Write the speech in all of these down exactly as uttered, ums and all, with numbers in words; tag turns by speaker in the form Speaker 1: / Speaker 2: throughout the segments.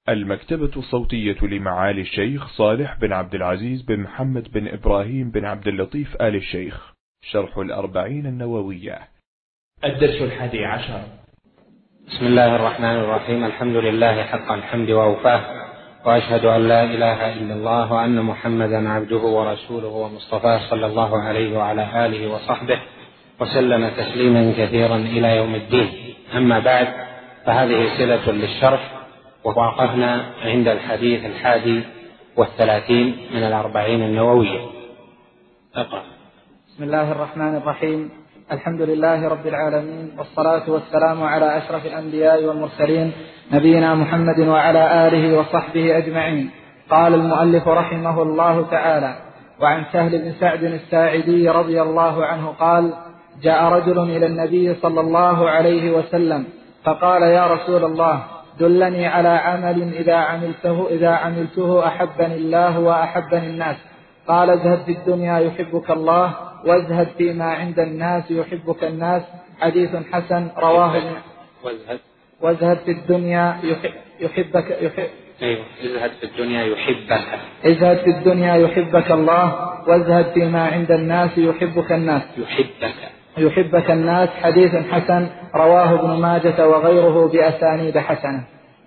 Speaker 1: المكتبة الصوتية لمعالي الشيخ صالح بن عبد العزيز بن محمد بن إبراهيم بن عبد اللطيف آل الشيخ، شرح الأربعين النووية.
Speaker 2: الدرس الحادي عشر.
Speaker 3: بسم الله الرحمن الرحيم. الحمد لله حق الحمد وأوفاه، وأشهد أن لا إله إلا الله وأن محمدا عبده ورسوله ومصطفاه صلى الله عليه وعلى آله وصحبه وسلم تسليما كثيرا إلى يوم الدين. أما بعد، فهذه صلة للشرح، ووقفنا عند الحديث الحادي والثلاثين من الأربعين النووية.
Speaker 4: أقرأ. بسم الله الرحمن الرحيم. الحمد لله رب العالمين، والصلاة والسلام على أشرف الأنبياء والمرسلين، نبينا محمد وعلى آله وصحبه أجمعين. قال المؤلف رحمه الله تعالى: وعن سهل بن سعد الساعدي رضي الله عنه قال: جاء رجل إلى النبي صلى الله عليه وسلم فقال: يا رسول الله، دلني على عمل إذا عملته, إذا عملته أحبني الله وأحبني الناس. قال: ازهد في الدنيا يحبك الله، وازهد فيما عند الناس يحبك الناس. حديث حسن رواه
Speaker 3: وازهد
Speaker 4: وازهد في الدنيا يحبك يحب
Speaker 3: أيوه ازهد في الدنيا يحبك
Speaker 4: ازهد في الدنيا يحبك الله، وازهد فيما عند الناس يحبك الناس
Speaker 3: يحبك
Speaker 4: يحبك الناس. حديث حسن رواه ابن ماجة وغيره بأسانيد حسنة.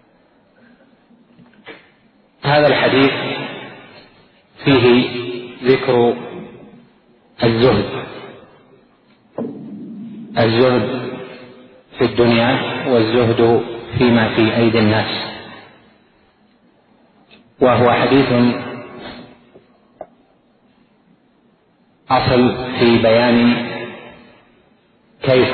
Speaker 3: هذا الحديث فيه ذكر الزهد الزهد في الدنيا والزهد فيما في أيدي الناس، وهو حديث أصل في بيان كيف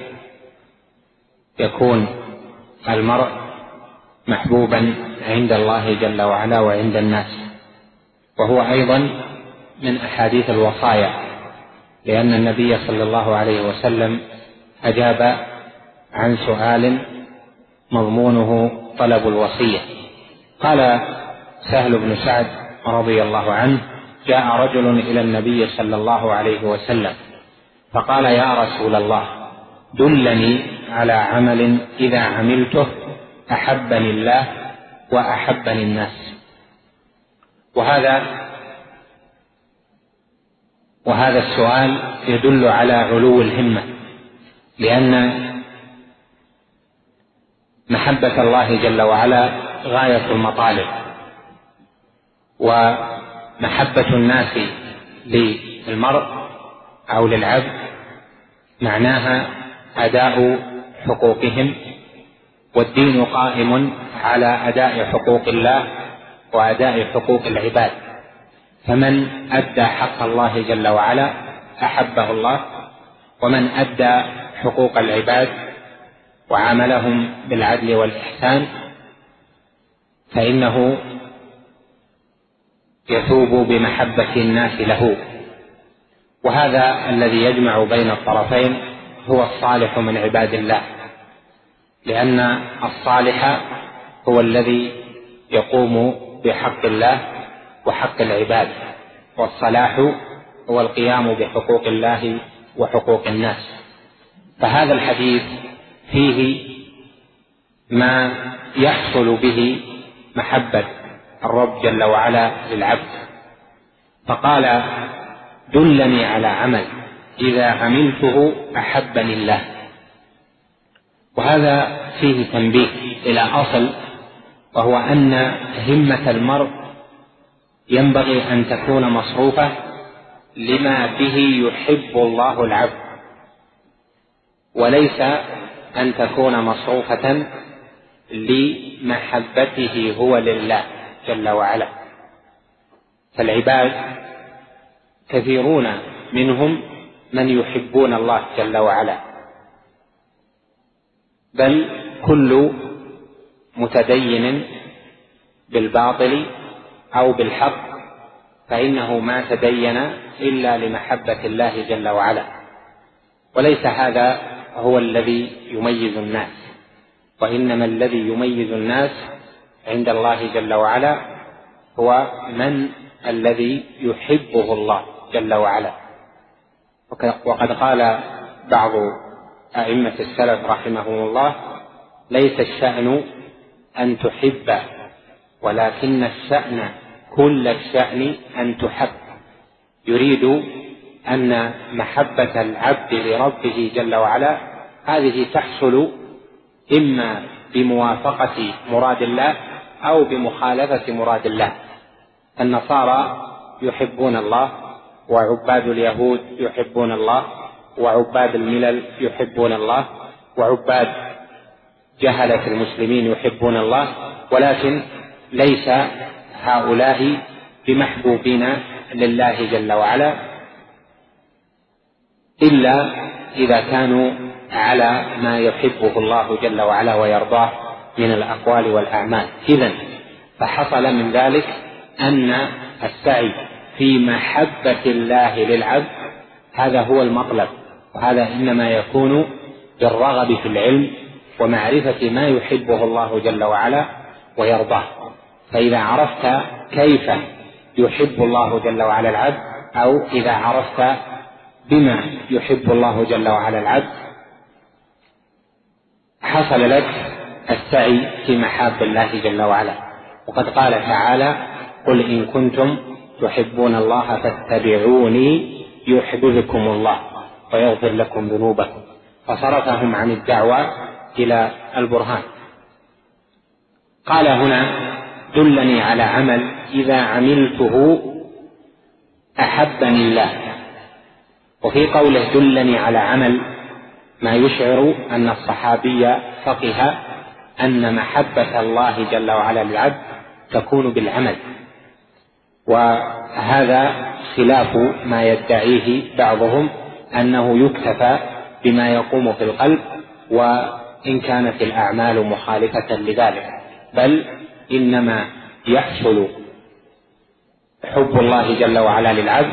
Speaker 3: يكون المرء محبوبا عند الله جل وعلا وعند الناس، وهو أيضا من أحاديث الوصايا، لأن النبي صلى الله عليه وسلم أجاب عن سؤال مضمونه طلب الوصية. قال سهل بن سعد رضي الله عنه: جاء رجل إلى النبي صلى الله عليه وسلم فقال: يا رسول الله، دلني على عمل إذا عملته أحبني الله وأحبني الناس. وهذا وهذا السؤال يدل على علو الهمة، لأن محبة الله جل وعلا غاية المطالب، ومحبة الناس للمرء أو للعبد معناها أداء حقوقهم، والدين قائم على أداء حقوق الله وأداء حقوق العباد، فمن أدى حق الله جل وعلا أحبه الله، ومن أدى حقوق العباد وعاملهم بالعدل والإحسان فإنه يثوب بمحبة الناس له. وهذا الذي يجمع بين الطرفين هو الصالح من عباد الله، لأن الصالح هو الذي يقوم بحق الله وحق العباد، والصلاح هو القيام بحقوق الله وحقوق الناس. فهذا الحديث فيه ما يحصل به محبة الرب جل وعلا للعبد، فقال: دلني على عمل إذا عملته أحبني الله. وهذا فيه تنبيه إلى أصل، وهو أن همة المرء ينبغي أن تكون مصروفة لما به يحب الله العبد، وليس أن تكون مصروفة لمحبته هو لله جل وعلا. فالعباد كثيرون منهم من يحبون الله جل وعلا، بل كل متدين بالباطل أو بالحق فإنه ما تدين إلا لمحبة الله جل وعلا، وليس هذا هو الذي يميز الناس، وإنما الذي يميز الناس عند الله جل وعلا هو من الذي يحبه الله جل وعلا. وقد قال بعض أئمة السلف رحمهم الله: ليس الشأن أن تحب ولكن الشأن كل الشأن أن تحب. يريد أن محبة العبد لربه جل وعلا هذه تحصل إما بموافقة مراد الله أو بمخالفة مراد الله. النصارى يحبون الله، وعباد اليهود يحبون الله، وعباد الملل يحبون الله، وعباد جهلة المسلمين يحبون الله، ولكن ليس هؤلاء بمحبوبين لله جل وعلا إلا إذا كانوا على ما يحبه الله جل وعلا ويرضاه من الأقوال والأعمال. إذن فحصل من ذلك أن السعي في محبة الله للعبد هذا هو المطلب، وهذا إنما يكون بالرغب في العلم ومعرفة ما يحبه الله جل وعلا ويرضاه. فإذا عرفت كيف يحب الله جل وعلا العبد، أو إذا عرفت بما يحب الله جل وعلا العبد، حصل لك السعي في محاب الله جل وعلا. وقد قال تعالى: قل إن كنتم تحبون الله فاتبعوني يحببكم الله ويغفر لكم ذنوبكم. فصرفهم عن الدعوة إلى البرهان. قال هنا: دلني على عمل إذا عملته أحبني الله. وفي قوله دلني على عمل ما يشعر أن الصحابي فقه أن محبة الله جل وعلا للعبد تكون بالعمل، وهذا خلاف ما يدعيه بعضهم أنه يكتفى بما يقوم في القلب وإن كانت الأعمال مخالفة لذلك، بل إنما يحصل حب الله جل وعلا للعبد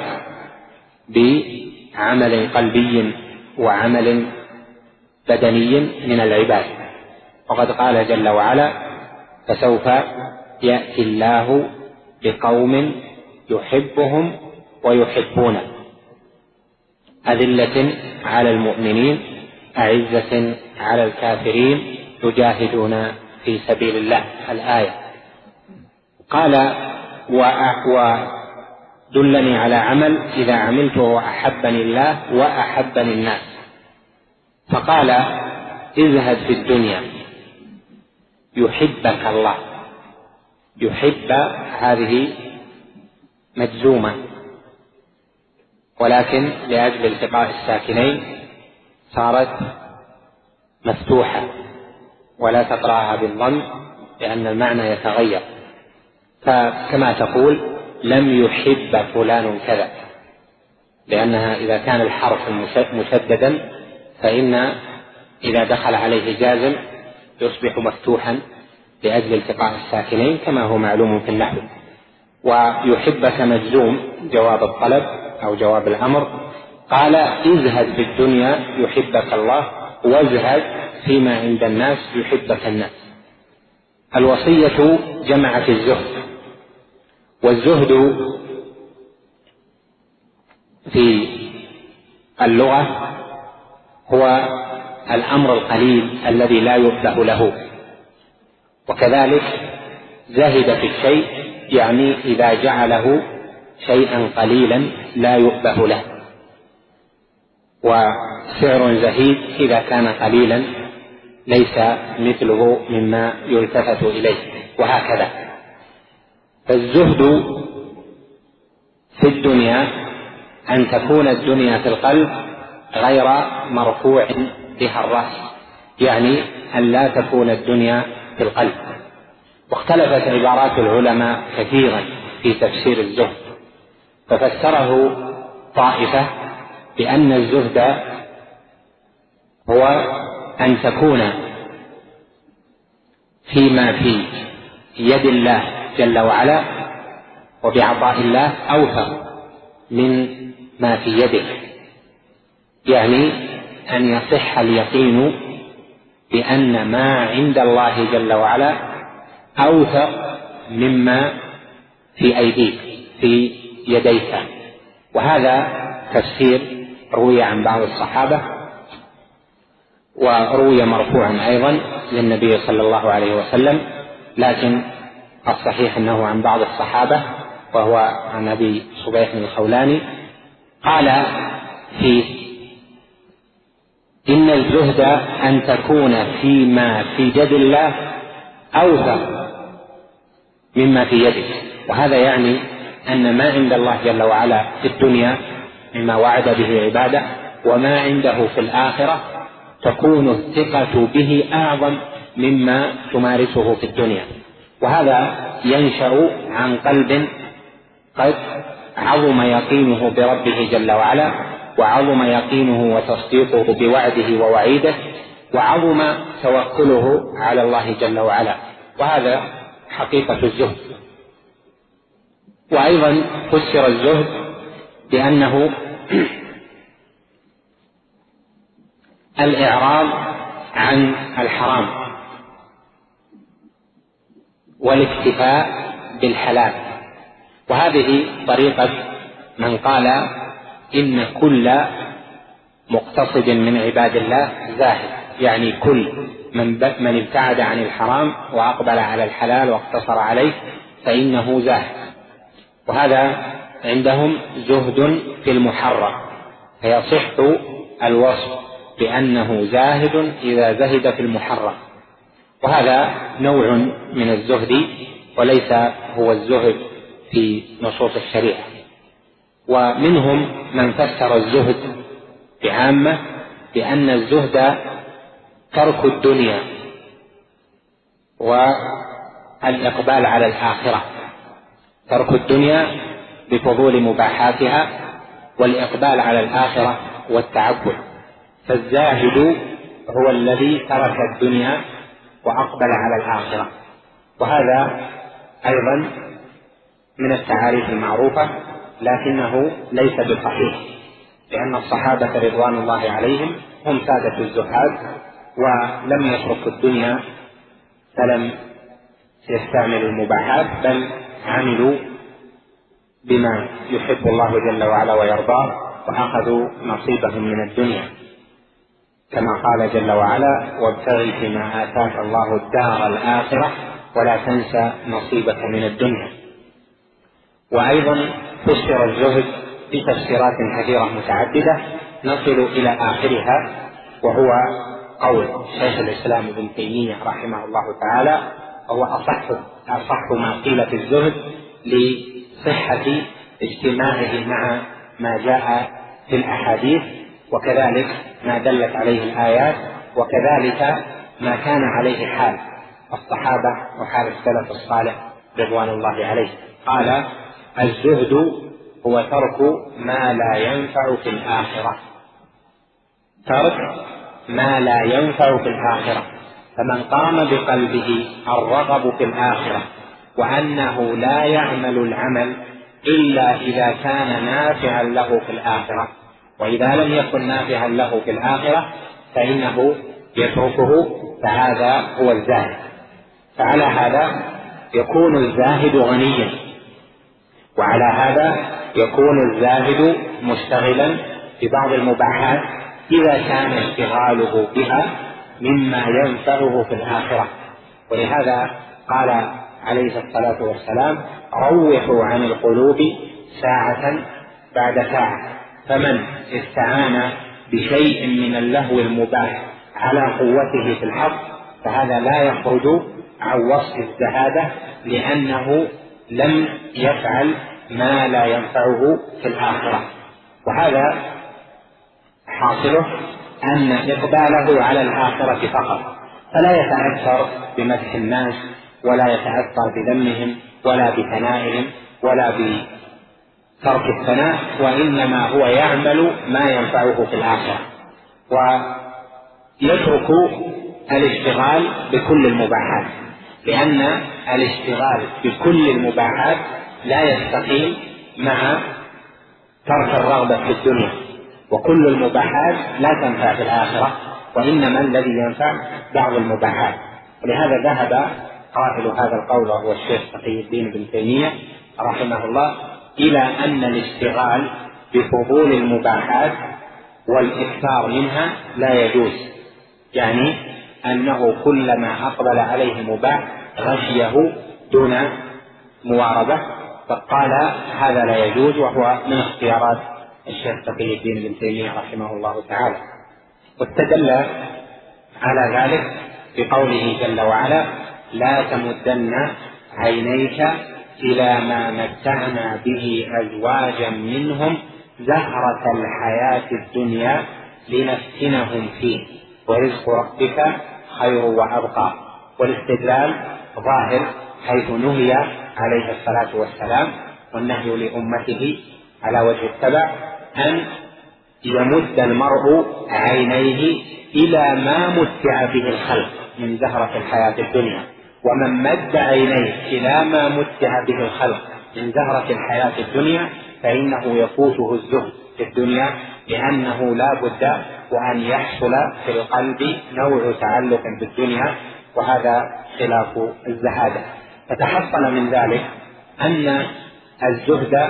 Speaker 3: بعمل قلبي وعمل بدني من العباد. وقد قال جل وعلا: فسوف يأتي الله بقوم يحبهم ويحبونه أذلة على المؤمنين أعزة على الكافرين يجاهدون في سبيل الله. الآية. قال: ودلني على عمل إذا عملته أحبني الله وأحبني الناس. فقال: اذهب في الدنيا يحبك الله. يحب هذه مجزومة، ولكن لأجل التقاء الساكنين صارت مفتوحة، ولا تقرأها بالضم لأن المعنى يتغير. فكما تقول: لم يحب فلان كذا، لأنها إذا كان الحرف مشددا فإن إذا دخل عليه جازم يصبح مفتوحا لأجل التقاء الساكنين كما هو معلوم في النحو. ويحبك مجزوم جواب الطلب أو جواب الأمر. قال: اذهب في الدنيا يحبك الله واذهب فيما عند الناس يحبك الناس. الوصية جمعت الزهد، والزهد في اللغة هو الأمر القليل الذي لا يبه له، وكذلك زهد في الشيء يعني إذا جعله شيئا قليلا لا يؤبه له، وسعر زهيد إذا كان قليلا ليس مثله مما يلتفت إليه، وهكذا. فالزهد في الدنيا أن تكون الدنيا في القلب غير مرفوع بها الرأس، يعني أن لا تكون الدنيا في القلب. واختلفت عبارات العلماء كثيرا في تفسير الزهد، ففسره طائفة بأن الزهد هو أن تكون فيما في يد الله جل وعلا وبعطاء الله أوثق من ما في يدك، يعني أن يصح اليقين بأن ما عند الله جل وعلا أوثق مما في أيديك في يديك. وهذا تفسير روي عن بعض الصحابة، وروي مرفوعا أيضا للنبي صلى الله عليه وسلم، لكن الصحيح أنه عن بعض الصحابة وهو عن أبي صبيح الخولاني قال فيه: إن الزهد أن تكون فيما في يد الله أوثق مما في يدك. وهذا يعني أن ما عند الله جل وعلا في الدنيا مما وعد به عباده وما عنده في الآخرة تكون الثقة به أعظم مما تمارسه في الدنيا. وهذا ينشأ عن قلب قد عظم يقينه بربه جل وعلا، وعظم يقينه وتصديقه بوعده ووعيده، وعظم توكله على الله جل وعلا. وهذا حقيقة الزهد. وأيضا فسر الزهد بأنه الإعراض عن الحرام والاكتفاء بالحلال. وهذه طريقة من قال إن كل مقتصد من عباد الله زاهد، يعني كل من من ابتعد عن الحرام وأقبل على الحلال واقتصر عليه فإنه زاهد. وهذا عندهم زهد في المحرم، فيصح الوصف بأنه زاهد إذا زهد في المحرم. وهذا نوع من الزهد وليس هو الزهد في نصوص الشريعة. ومنهم من فسر الزهد بعامة بأن الزهد ترك الدنيا والإقبال على الآخرة، ترك الدنيا بفضول مباحاتها والإقبال على الآخرة والتعبد. فالزاهد هو الذي ترك الدنيا وأقبل على الآخرة. وهذا أيضا من التعاريف المعروفة، لكنه ليس بصحيح، لأن الصحابة رضوان الله عليهم هم سادة الزهاد ولم يتركوا الدنيا فلم يستعملوا المباحات، بل عملوا بما يحب الله جل وعلا ويرضاه وأخذوا نصيبهم من الدنيا، كما قال جل وعلا: وابتغ فيما آتاك الله الدار الآخرة ولا تنسى نصيبك من الدنيا. وأيضا فسر الزهد بتفسيرات كثيرة متعددة نصل إلى آخرها، وهو قول شيخ الإسلام ابن تيمية رحمه الله تعالى، وهو أصح أصح ما قيل في الزهد لصحة اجتماعه مع ما جاء في الأحاديث، وكذلك ما دلت عليه الآيات، وكذلك ما كان عليه حال الصحابة وحال السلف الصالح رضوان الله عليه. قال: الزهد هو ترك ما لا ينفع في الآخرة، ترك ما لا ينفع في الآخرة. فمن قام بقلبه الرغب في الآخرة وأنه لا يعمل العمل إلا إذا كان نافعا له في الآخرة، وإذا لم يكن نافعا له في الآخرة فإنه يتركه، فهذا هو الزاهد. فعلى هذا يكون الزاهد غنيا، وعلى هذا يكون الزاهد مشتغلا ببعض المباحات إذا كان اشتغاله بها مما ينفعه في الآخرة. ولهذا قال عليه الصلاة والسلام: روحوا عن القلوب ساعة بعد ساعة. فمن استعان بشيء من اللهو المباح على قوته في الحق فهذا لا يخرج عن وصف الزهادة، لأنه لم يفعل ما لا ينفعه في الآخرة. وهذا حاصله أن إقباله على الآخرة فقط، فلا يتأثر بمدح الناس ولا يتأثر بذمهم ولا بثنائهم ولا بترك الثناء، وإنما هو يعمل ما ينفعه في الآخرة، ويترك الاشتغال بكل المباحات، لأن الاشتغال بكل المباحات لا يستقيم مع ترك الرغبة في الدنيا، وكل المباحات لا تنفع في الآخرة، وإنما الذي ينفع بعض المباحات. ولهذا ذهب قائل هذا القول وهو الشيخ تقي الدين بن تيمية رحمه الله إلى أن الاشتغال بفضول المباحات والإكثار منها لا يجوز، يعني أنه كلما أقبل عليه مباح غشيه دون مواربة، فقال هذا لا يجوز، وهو من اختيارات الشيخ تقي الدين ابن تيمية رحمه الله تعالى. واستدل على ذلك بقوله جل وعلا: لا تمدن عينيك إلى ما متعنا به أزواجا منهم زهرة الحياة الدنيا لنفتنهم فيه ورزق ربك خير وأبقى. والاستدلال ظاهر، حيث نهي عليه الصلاة والسلام والنهي لأمته على وجه التبع أن يمد المرء عينيه إلى ما متع به الخلق من زهرة الحياة الدنيا. ومن مد عينيه إلى ما متع به الخلق من زهرة الحياة الدنيا فإنه يفوته الزهد في الدنيا، لأنه لا بد وأن يحصل في القلب نوع تعلق بالدنيا، وهذا خلاف الزهادة. فتحصل من ذلك أن الزهد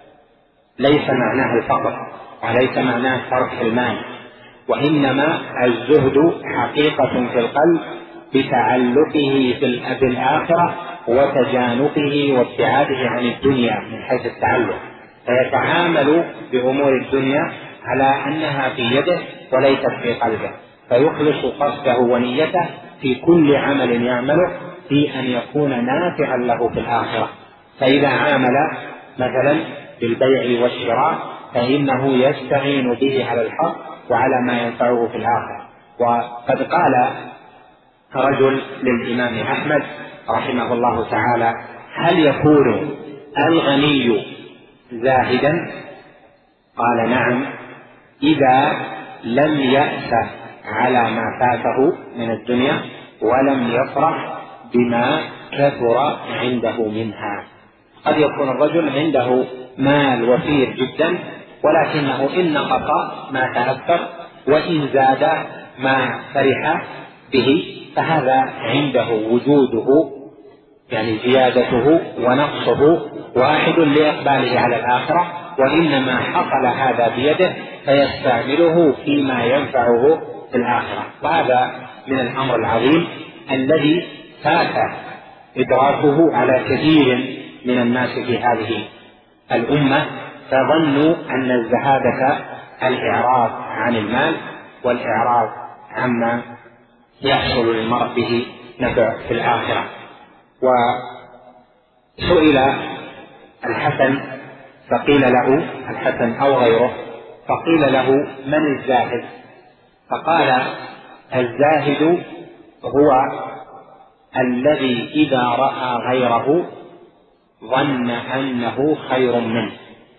Speaker 3: ليس معناه الفقر وليس معناه ترك المال، وإنما الزهد حقيقة في القلب بتعلقه بالآخرة وتجانبه وابتعاده عن الدنيا من حيث التعلق، فيتعامل بأمور الدنيا على أنها في يده وليست في قلبه، فيخلص قصده ونيته في كل عمل يعمله في أن يكون نافعا له في الآخرة. فإذا عامل مثلا بالبيع والشراء فإنه يستعين به على الحق وعلى ما ينفعه في الآخرة. وقد قال رجل للإمام أحمد رحمه الله تعالى: هل يكون الغني زاهدا؟ قال: نعم، إذا لم يأس على ما فاته من الدنيا ولم يفرح بما كثر عنده منها. قد يكون الرجل عنده مال وفير جدا، ولكنه إن نقص ما تأثر وإن زاد ما فرح به، فهذا عنده وجوده يعني زيادته ونقصه واحد لإقباله على الآخرة، وإنما حصل هذا بيده فيستعمله فيما ينفعه في الآخرة. وهذا من الأمر العظيم الذي فات إدراكه على كثير من الناس في هذه الأمة، فظنوا أن الزهادة الإعراض عن المال والإعراض عما يحصل للمرء به نفع في الآخرة. وسئل الحسن فقيل له، الحسن أو غيره، فقيل له: من الزاهد؟ فقال: الزاهد هو الذي إذا رأى غيره ظن أنه خير منه.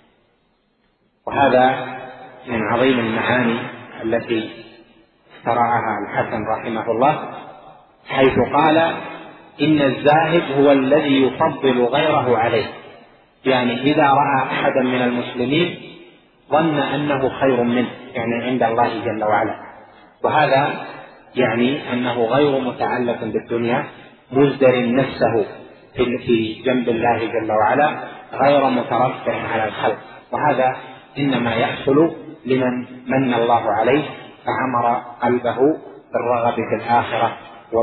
Speaker 3: وهذا من عظيم المعاني التي اخترعها الحسن رحمه الله، حيث قال: إن الزاهد هو الذي يفضل غيره عليه، يعني إذا رأى أحدا من المسلمين ظن أنه خير منه، يعني عند الله جل وعلا. وهذا يعني أنه غير متعلق بالدنيا، مزدر نفسه في جنب الله جل وعلا، غير مترفع على الخلق. وهذا إنما يحصل لمن من الله عليه فعمر قلبه بالرغبة في الآخرة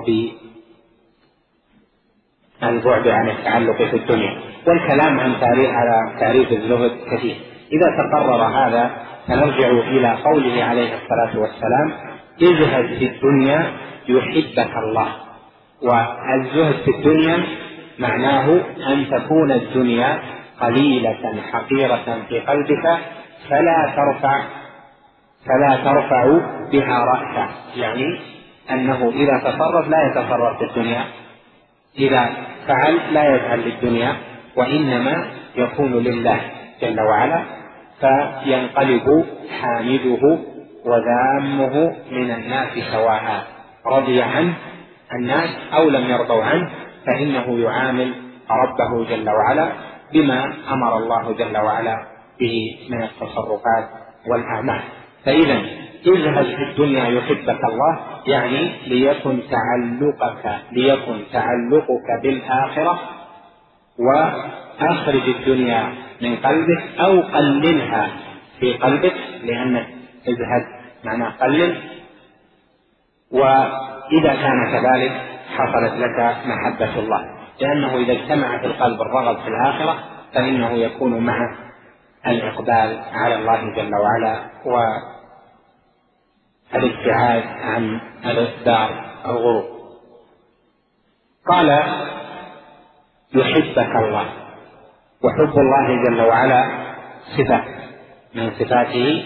Speaker 3: وبالبعد عن التعلق في الدنيا. والكلام عن تاريخ على تعريف الزهد كثير. إذا تقرر هذا فنرجع إلى قوله عليه الصلاة والسلام: ازهد في الدنيا يحبك الله. والزهد في الدنيا معناه أن تكون الدنيا قليلة حقيرة في قلبك فلا ترفع فلا ترفع بها رأسا، يعني أنه إذا تصرف لا يتصرف في الدنيا، إذا فعل لا يفعل للدنيا، وإنما يكون لله جل وعلا، فينقلب حامده وذامه من الناس سواء، رضي عنه الناس أو لم يرضوا عنه، فإنه يعامل ربه جل وعلا بما أمر الله جل وعلا به من التصرفات والأعمال. فإذا ازهد في الدنيا يحبك الله، يعني ليكن تعلقك ليكن تعلقك بالآخرة، وأخرج الدنيا من قلبك أو قللها في قلبك، لأن ازهد معناه قلل. وإذا كان كذلك حصلت لك محبة الله. لأنه إذا اجتمع في القلب الرغب في الآخرة فإنه يكون معه الإقبال على الله جل وعلا والابتعاد عن دار الغرور. قال يحبك الله، وحب الله جل وعلا صفة من صفاته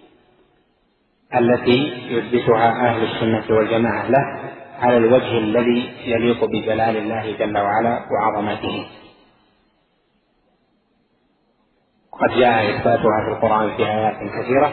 Speaker 3: التي يثبتها أهل السنة والجماعة له على الوجه الذي يليق بجلال الله جل وعلا وعظمته، قد جاء إثباتها في القرآن في آيات كثيرة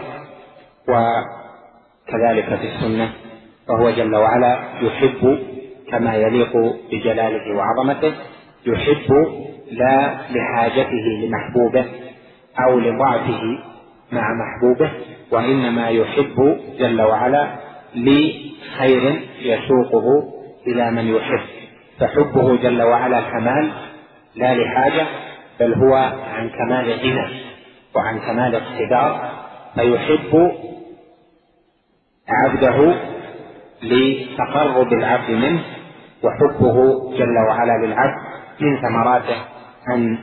Speaker 3: وكذلك في السنة. فهو جل وعلا يحب كما يليق بجلاله وعظمته، يحب لا لحاجته لمحبوبه أو لضعفه مع محبوبه، وإنما يحب جل وعلا لخير يسوقه إلى من يحب. فحبه جل وعلا كمال لا لحاجة، بل هو عن كمال غنى وعن كمال اقتدار، فيحب عبده لتقرب العبد منه. وحبه جل وعلا للعبد من ثمراته أن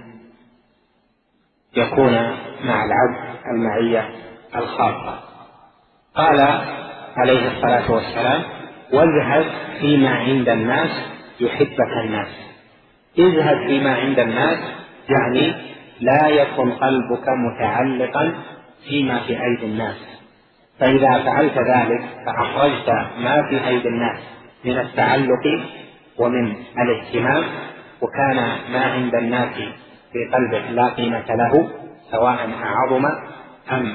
Speaker 3: يكون مع العبد المعية الخاصة. قال عليه الصلاة والسلام: واذهب فيما عند الناس يحبك الناس. اذهب فيما عند الناس يعني لا يكن قلبك متعلقا فيما في أيدي الناس، فإذا فعلت ذلك فأخرجت ما في أيدي الناس من التعلق ومن الاهتمام، وكان ما عند الناس في قلبك لا قيمة له سواء أعظم أم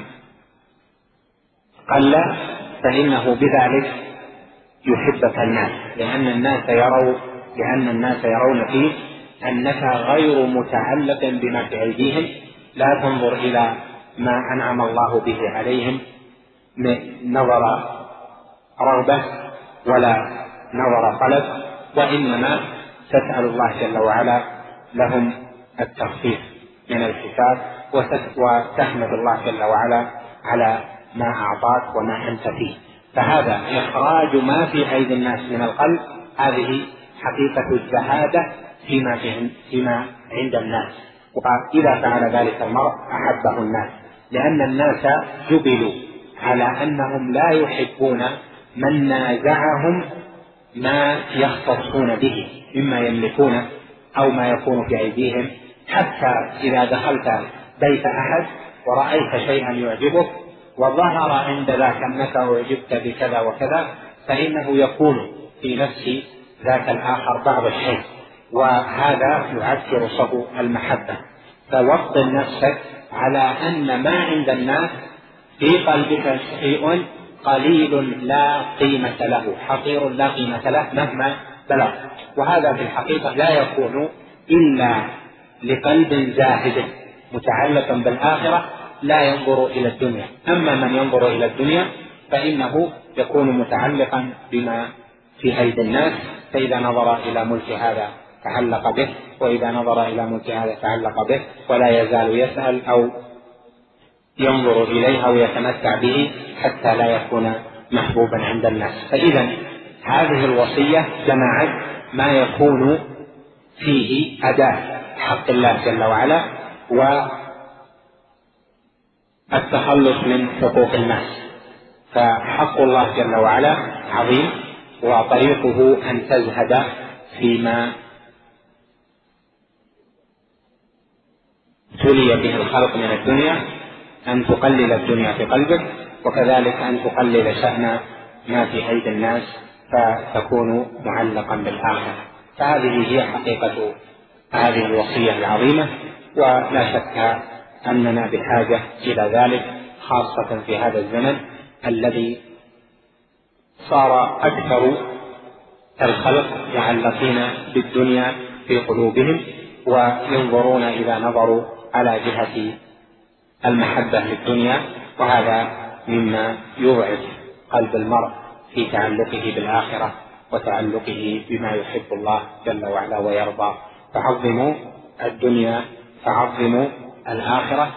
Speaker 3: قل، فإنه بذلك يحبك الناس، لأن الناس يرون لأن الناس يرون فيه أنك غير متعلق بما في أيديهم، لا تنظر إلى ما أنعم الله به عليهم نظر رغبة ولا نظر طلب، وإنما تسأل الله جل وعلا لهم التخفيف من الحساب، وتحمد الله جل وعلا على ما أعطاك وما أنت فيه. فهذا إخراج ما في أيدي الناس من القلب، هذه حقيقة الزهادة فيما, في فيما عند الناس. وإذا فعل ذلك المرء أحبه الناس، لأن الناس جبلوا على أنهم لا يحبون من نازعهم ما يختصون به مما يملكون أو ما يكون في أيديهم. حتى إذا دخلت بيت أحد ورأيت شيئا يعجبك وظهر عند ذاك أنك أعجبت بكذا وكذا، فإنه يكون في نفس ذاك الآخر بعض الشيء، وهذا يعكر صفو المحبة. فوطن نفسك على أن ما عند الناس في قلبك شيء قليل لا قيمة له، حقير لا قيمة له مهما بلغ. وهذا في الحقيقة لا يكون إلا لقلب زاهد متعلق بالآخرة لا ينظر إلى الدنيا. أما من ينظر إلى الدنيا فإنه يكون متعلقا بما في أيدي الناس، فإذا نظر إلى ملك هذا تعلق به، وإذا نظر إلى ملك هذا تعلق به، ولا يزال يسأل أو ينظر إليه أو يتمتع به حتى لا يكون محبوبا عند الناس. فإذا هذه الوصية جمعت ما يكون فيه أداء حق الله جل وعلا والتخلص من حقوق الناس. فحق الله جل وعلا عظيم، وطريقه أن تزهد فيما تلي به الخلق من الدنيا، أن تقلل الدنيا في قلبك، وكذلك أن تقلل شأن ما في أيدي الناس فتكون معلقا بالآخرة. فهذه هي حقيقة هذه الوصية العظيمة، ولا شك أننا بحاجة إلى ذلك، خاصة في هذا الزمن الذي صار أكثر الخلق معلقين بالدنيا في قلوبهم، وينظرون إذا نظروا على جهة المحبة للدنيا، وهذا مما يضعف قلب المرء في تعلقه بالآخرة وتعلقه بما يحب الله جل وعلا ويرضى. فعظموا الدنيا فعظموا الآخرة،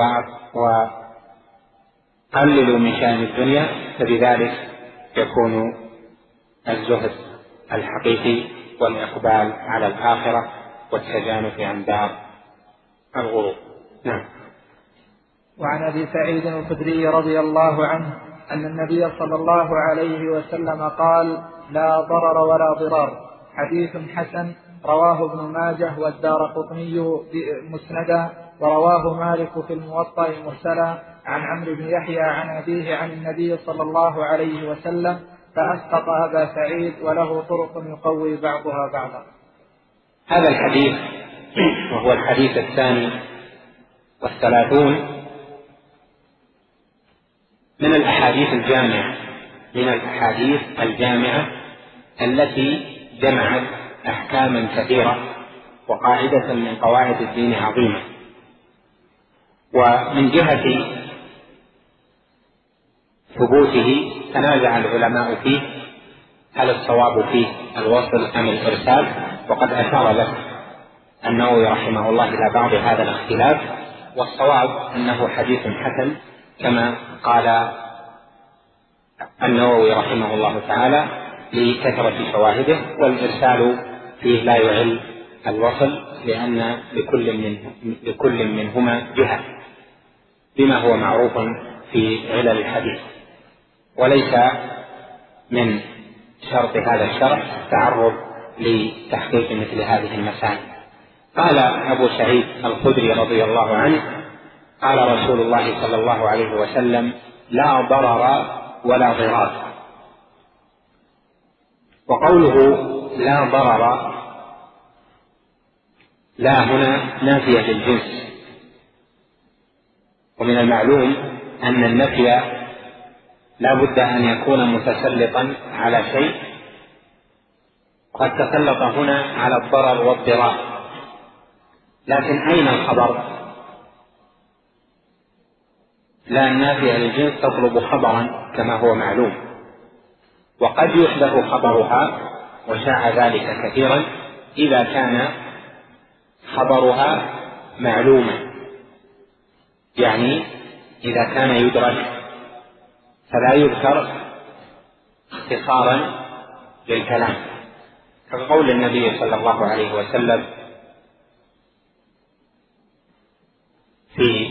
Speaker 3: وقللوا من شأن الدنيا، فبذلك يكون الزهد الحقيقي والإقبال على الآخرة والتجانف عن دار الغرور. نعم.
Speaker 4: وعن أبي سعيد الخدري رضي الله عنه أن النبي صلى الله عليه وسلم قال: لا ضرر ولا ضرار. حديث حسن رواه ابن ماجه والدارقطني مسندا، ورواه مالك في الموطأ مرسلا عن عمرو بن يحيى عن أبيه عن النبي صلى الله عليه وسلم، فأسقط أبا سعيد وله طرق يقوي بعضها بعضا.
Speaker 3: هذا الحديث وهو الحديث الثاني والثلاثون من الأحاديث الجامعة من الأحاديث الجامعة التي جمعت أحكاما كثيرة وقاعدة من قواعد الدين عظيمة. ومن جهة ثبوته تنازع العلماء فيه هل الصواب فيه الوصل أم الإرسال، وقد أشار له النووي رحمه الله إلى بعض هذا الاختلاف، والصواب أنه حديث حسن كما قال النووي رحمه الله تعالى لكثرة شواهده، والإرسال فيه لا يعل الوصل لأن لكل, من لكل منهما جهة بما هو معروف في علل الحديث، وليس من شرط هذا الشرح التعرض لتحقيق مثل هذه المسائل. قال أبو سعيد الخدري رضي الله عنه: قال رسول الله صلى الله عليه وسلم: لا ضرر ولا ضرار. وقوله لا ضرر لا هنا نافية للجنس، ومن المعلوم أن النفي لا بد أن يكون متسلطا على شيء، قد تسلط هنا على الضرر والضرار، لكن أين الخبر؟ لا النافية للجنس تطلب خبرا كما هو معلوم، وقد يحدث خبرها وشاع ذلك كثيرا إذا كان خبرها معلوما، يعني إذا كان يدرك فلا يذكر اختصارا للكلام، كقول النبي صلى الله عليه وسلم في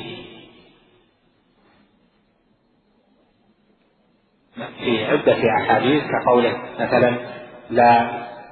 Speaker 3: في عدة أحاديث، كقوله مثلا: لا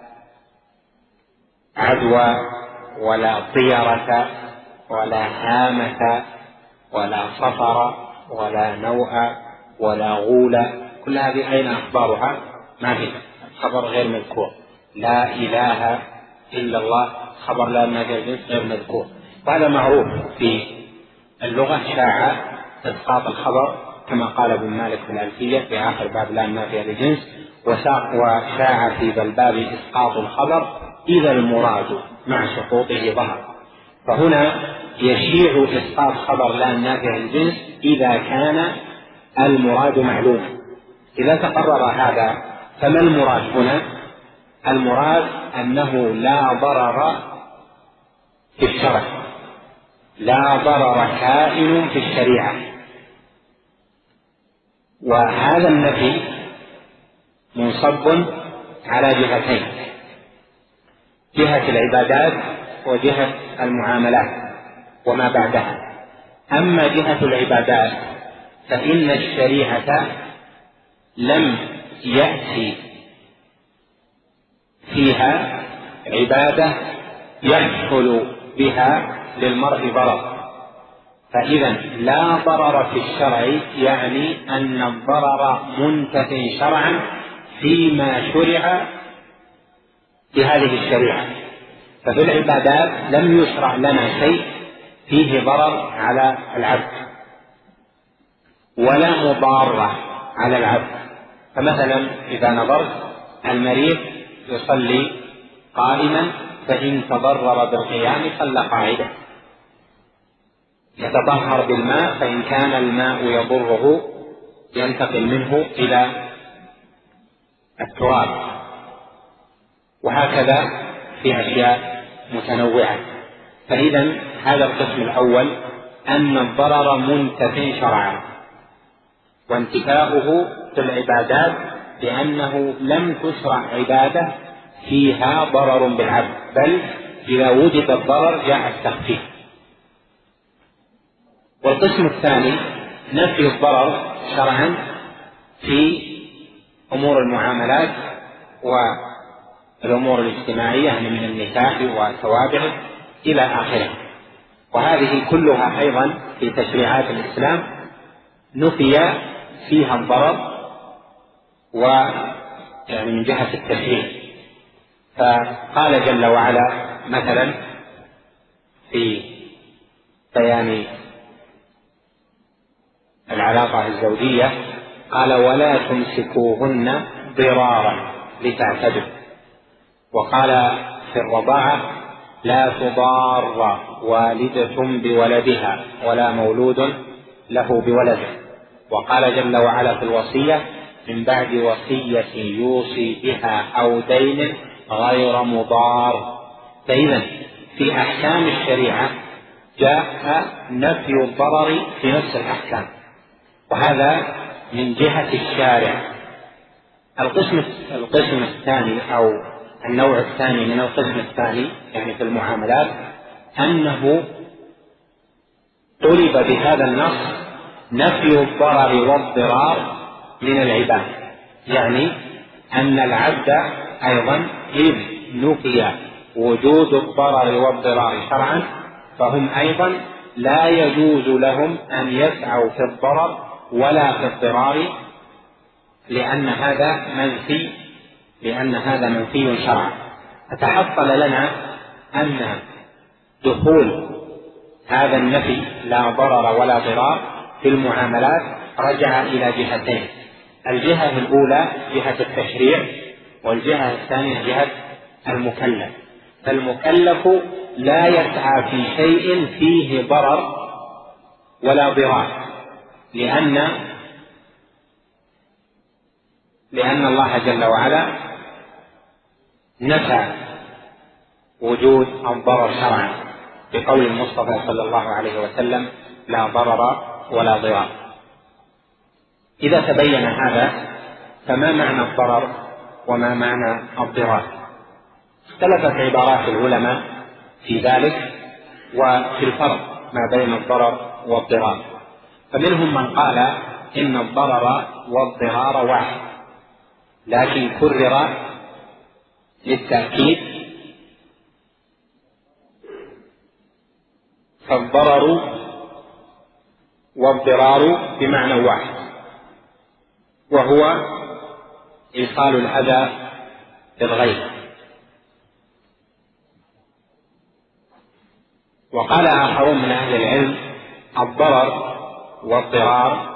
Speaker 3: عدوى ولا طيرة ولا هامة ولا صفر ولا نوء ولا غول. كل هذه أين أخبارها؟ ما في خبر غير مذكور. لا إله إلا الله خبر لا نافي الجنس غير مذكور، وهذا معروف في اللغة، شاع إسقاط الخبر كما قال ابن مالك في الألفية في آخر باب لا نافي الجنس، وشاع في باب إسقاط الخبر إذا المراد مع سقوطه ظهر. فهنا يشيع إسقاط خبر لا نافي الجنس إذا كان المراد معلوما. إذا تقرر هذا فما المراد هنا؟ المراد أنه لا ضرر في الشرع، لا ضرر كائن في الشريعة. وهذا النفي منصب على جهتين: جهة العبادات وجهة المعاملات وما بعدها. أما جهة العبادات فإن الشريعة لم يأتي فيها عبادة يحصل بها للمرء ضرر، فإذا لا ضرر في الشرع يعني أن الضرر منتف شرعا فيما شرع بهذه الشريعة. ففي العبادات لم يشرع لنا شيء فيه ضرر على العبد ولا مضارة على العبد. فمثلا إذا نظرت المريض يصلي قائما فإن تضرر بالقيام صلى قاعدا، يتطهر بالماء فإن كان الماء يضره ينتقل منه إلى التراب، وهكذا في أشياء متنوعة. فإذا هذا القسم الأول أن الضرر منتف شرعا، وانتفاؤه في العبادات لأنه لم تشرع عبادة فيها ضرر بالعبد، بل إذا وجد الضرر جاء التخفيف. والقسم الثاني نفي الضرر شرعا في أمور المعاملات والأمور الاجتماعية من النكاح وتوابعه إلى آخره، وهذه كلها أيضا في تشريعات الإسلام نفي فيها الضرر ويعني من جهة التشريع. فقال جل وعلا مثلا في بيان العلاقة الزوجية قال ولا تمسكوهن ضرارا لتعتدوا، وقال في الرضاعة لا تضار والدة بولدها ولا مولود له بولده، وقال جل وعلا في الوصية من بعد وصية يوصي بها أو دين غير مضار. فإذا في أحكام الشريعة جاء نفي الضرر في نفس الأحكام، وهذا من جهة الشارع. القسم القسم الثاني أو النوع الثاني من القسم الثاني يعني في المعاملات أنه طلب بهذا النص نفي الضرر والضرار من العباد، يعني أن العبد أيضا إذ نفي وجود الضرر والضرار شرعا فهم أيضا لا يجوز لهم أن يسعوا في الضرر ولا في الضرار، لأن هذا منفي لأن هذا منفي شرعا. فتحصل لنا أن دخول هذا النفي لا ضرر ولا ضرار في المعاملات رجع إلى جهتين: الجهة الأولى جهة التشريع، والجهة الثانية جهة المكلف. فالمكلف لا يسعى في شيء فيه ضرر ولا ضرار، لأن لأن الله جل وعلا نفى وجود الضرر شرعا بقول المصطفى صلى الله عليه وسلم لا ضرر ولا ضرار. إذا تبين هذا فما معنى الضرر وما معنى الضرار؟ اختلفت عبارات العلماء في ذلك وفي الفرق ما بين الضرر والضرار، فمنهم من قال إن الضرر والضرار واحد، لكن كرر للتأكيد، فالضرر والضرار بمعنى واحد، وهو إيصال الأذى للغير. وقال آخرون من أهل العلم الضرر والضرار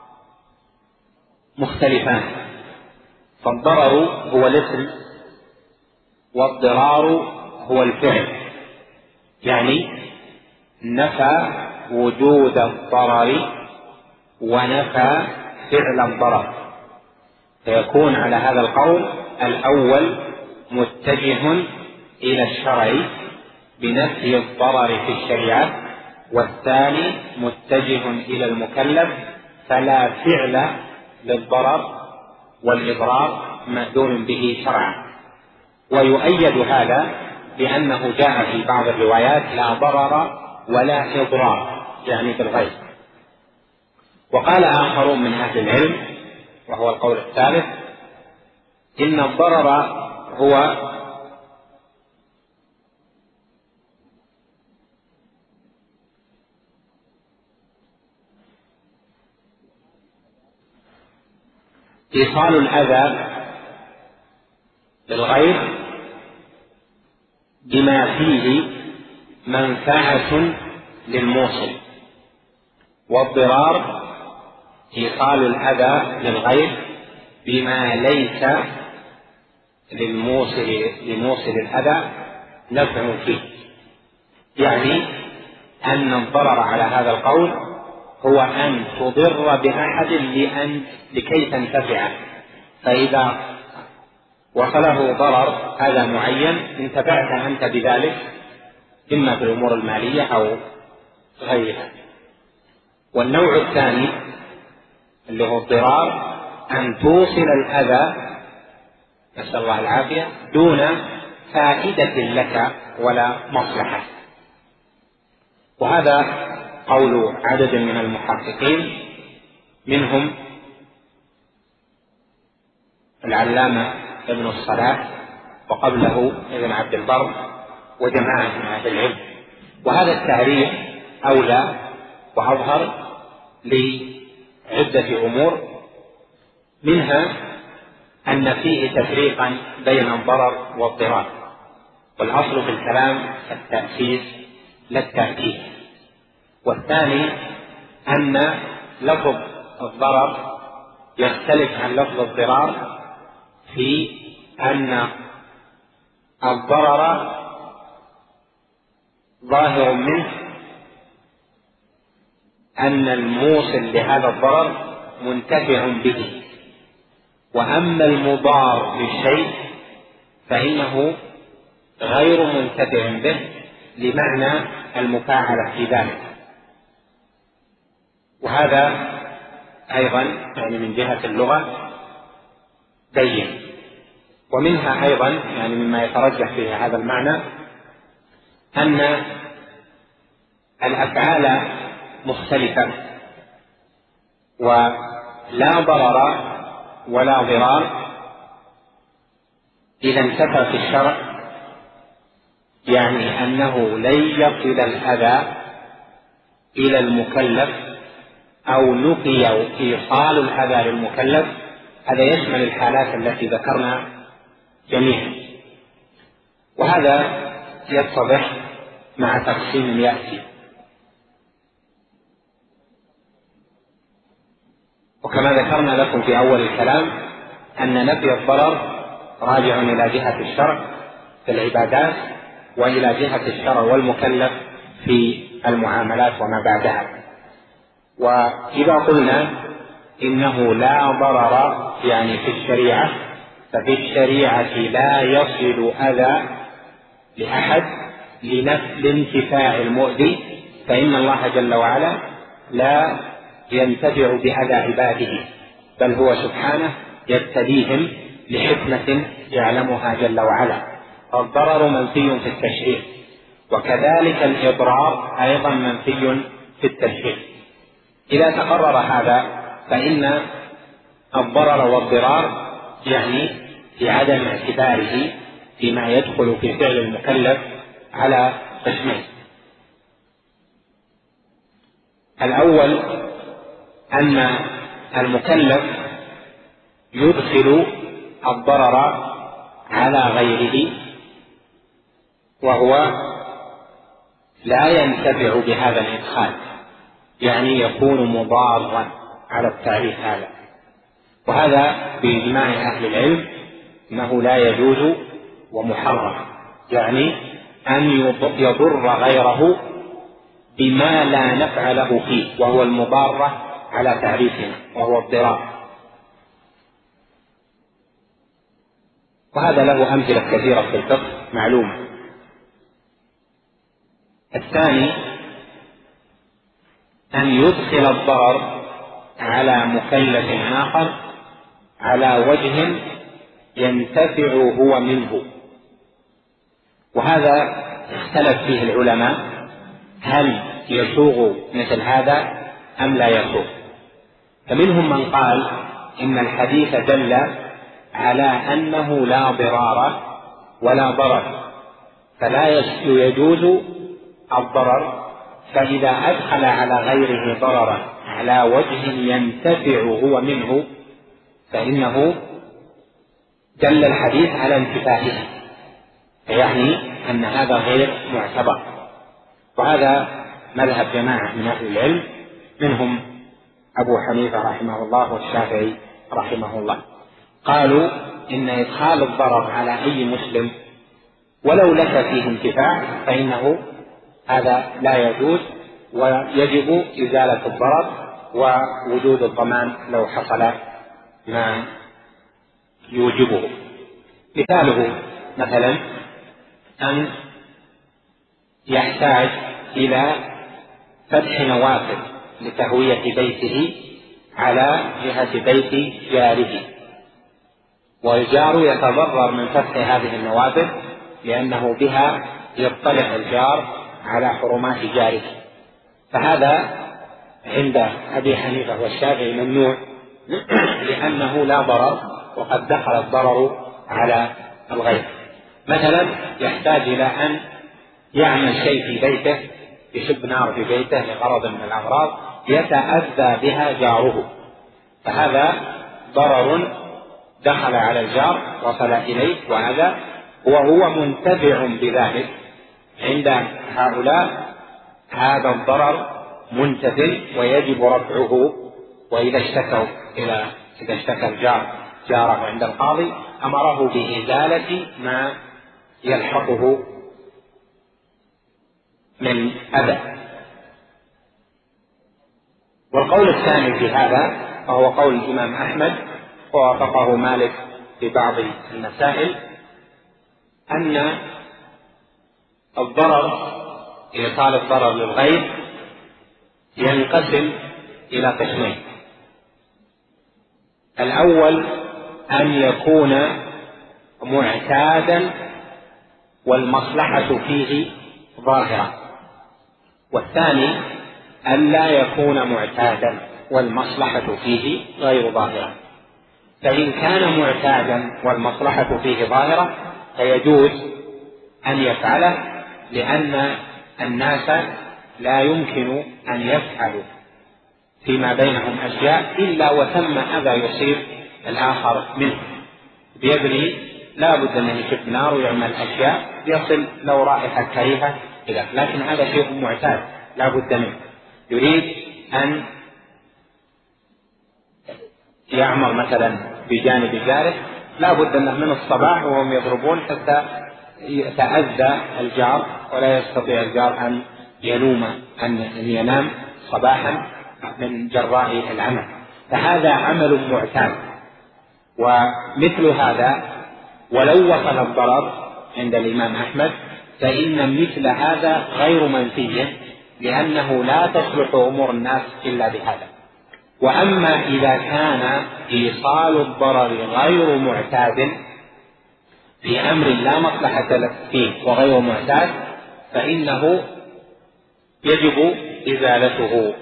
Speaker 3: مختلفان، فالضرر هو الاسم والضرار هو الفعل، يعني نفى وجود الضرر ونفى فعل الضرر، فيكون على هذا القول الأول متجه إلى الشرع بنفي الضرر في الشريعة، والثاني متجه إلى المكلف فلا فعل للضرر والإضرار مأذون به شرعا. ويؤيد هذا بأنه جاء في بعض الروايات لا ضرر ولا إضرار يعني بالغير. وقال آخرون من أهل العلم وهو القول الثالث إن الضرر هو إيصال الأذى للغير بما فيه منفعة للموصل، والضرار إيصال الأذى للغير بما ليس للموصل لموصل الأذى نفع فيه، يعني أن الضرر على هذا القول هو أن تضر بأحد لأن لكي تنتفع، فإذا وصله ضرر هذا معين انتفعت أنت بذلك إما في الأمور المالية أو غيرها. والنوع الثاني اللي هو الضرار أن توصل الأذى نسأل الله العافية، دون فائدة لك ولا مصلحة. وهذا قول عدد من المحققين، منهم العلامة ابن الصلاح وقبله ابن عبد البر وجماعة من أهل العلم. وهذا التعريف أولى وأظهر لعدة أمور، منها أن فيه تفريقا بين الضرر والضرار، والأصل في الكلام التأسيس لا التأكيد. والثاني أن لفظ الضرر يختلف عن لفظ الضرار في أن الضرر ظاهر منه أن الموصل لهذا الضرر منتفع به، وأما المضار بالشيء فإنه غير منتفع به لمعنى المفاعلة في ذلك. وهذا أيضا يعني من جهة اللغة بين. ومنها أيضا يعني مما يترجح فيه هذا المعنى أن الأفعال مختلفة، ولا ضرر ولا ضرار إذا انتفى في الشرع يعني أنه لن يصل الأذى إلى المكلف أو نفي إيصال الأذى للمكلف. هذا يشمل الحالات التي ذكرنا جميعا، وهذا يتضح مع تقسيم يأتي. وكما ذكرنا لكم في أول الكلام أن نفي الضرر راجع إلى جهة الشرع في العبادات، وإلى جهة الشرع والمكلف في المعاملات وما بعدها. وإذا قلنا إنه لا ضرر يعني في الشريعة، ففي الشريعة لا يصل أذى لأحد لانتفاع المؤذي، فإن الله جل وعلا لا ينتفع بأذى عباده، بل هو سبحانه يبتليهم لحكمة يعلمها جل وعلا. فالضرر منفي في التشريع، وكذلك الإضرار أيضا منفي في التشريع. إذا تقرر هذا فإن الضرر والضرار يعني في عدم اعتباره فيما يدخل في فعل المكلف على قسمين. الأول أن المكلف يدخل الضرر على غيره وهو لا ينتفع بهذا الإدخال، يعني يكون مضارا على التعريف هذا. وهذا بإجماع أهل العلم أنه لا يجوز ومحرم، يعني أن يضر غيره بما لا نفع له فيه، وهو المضارة على تعريفنا وهو الضرار. وهذا له أمثلة كثيرة في الفقه معلومة. الثاني أن يدخل الضرر على مكلف آخر على وجه ينتفع هو منه، وهذا اختلف فيه العلماء هل يسوغ مثل هذا أم لا يسوغ. فمنهم من قال إن الحديث دل على أنه لا ضرار ولا ضرر، فلا يجوز الضرر، فإذا أدخل على غيره ضررا على وجه ينتفع هو منه فإنه دل الحديث على انتفاعه، فيعني أن هذا غير معتبر. وهذا مذهب جماعة من أهل العلم، منهم أبو حنيفة رحمه الله والشافعي رحمه الله، قالوا إن إدخال الضرر على أي مسلم ولو لك فيه انتفاع فإنه هذا لا يجوز، ويجب إزالة الضرر ووجود الضمان لو حصل ما يوجبه. مثاله مثلا أن يحتاج إلى فتح نوافذ لتهوية بيته على جهة بيت جاره، والجار يتضرر من فتح هذه النوافذ لأنه بها يطلع الجار على حرمات جاره، فهذا عند أبي حنيفة والشافعي ممنوع لأنه لا ضرر وقد دخل الضرر على الغير. مثلا يحتاج إلى أن يعمل شيء في بيته، يشب نار في بيته لغرض من الأغراض يتأذى بها جاره، فهذا ضرر دخل على الجار وصل إليه وهذا وهو منتفع بذلك. عند هؤلاء هذا الضرر منتفع ويجب رفعه، وإذا اشتكوا إلى إذا اشتكى الجار جاره عند القاضي أمره بإزالة ما يلحقه من أذى. والقول الثاني في هذا وهو قول الإمام أحمد ووافقه مالك في بعض المسائل، أن الضرر إيصال الضرر للغير ينقسم إلى قسمين. الأول أن يكون معتادا والمصلحة فيه ظاهرة، والثاني أن لا يكون معتادا والمصلحة فيه غير ظاهرة. فإن كان معتادا والمصلحة فيه ظاهرة فيجوز أن يفعله، لأن الناس لا يمكن أن يفعلوا فيما بينهم أشياء إلا وثم أذى يصيب الآخر منه. بيبني لا بد أن يشب نار ويعمل أشياء يصل لو رائحة كريهة إلى، لكن هذا شيء معتاد لا بد منه. يريد أن يعمر مثلا بجانب جاره لا بد أنه من الصباح وهم يضربون حتى يتأذى الجار ولا يستطيع الجار أن ينوم أن ينام صباحا من جراء العمل، فهذا عمل معتاد. ومثل هذا ولو وصل الضرر عند الإمام أحمد فإن مثل هذا غير منفي، لأنه لا تصلح أمور الناس إلا بهذا. وأما إذا كان إيصال الضرر غير معتاد في أمر لا مصلحة له فيه وغير معتاد فإنه يجب إزالته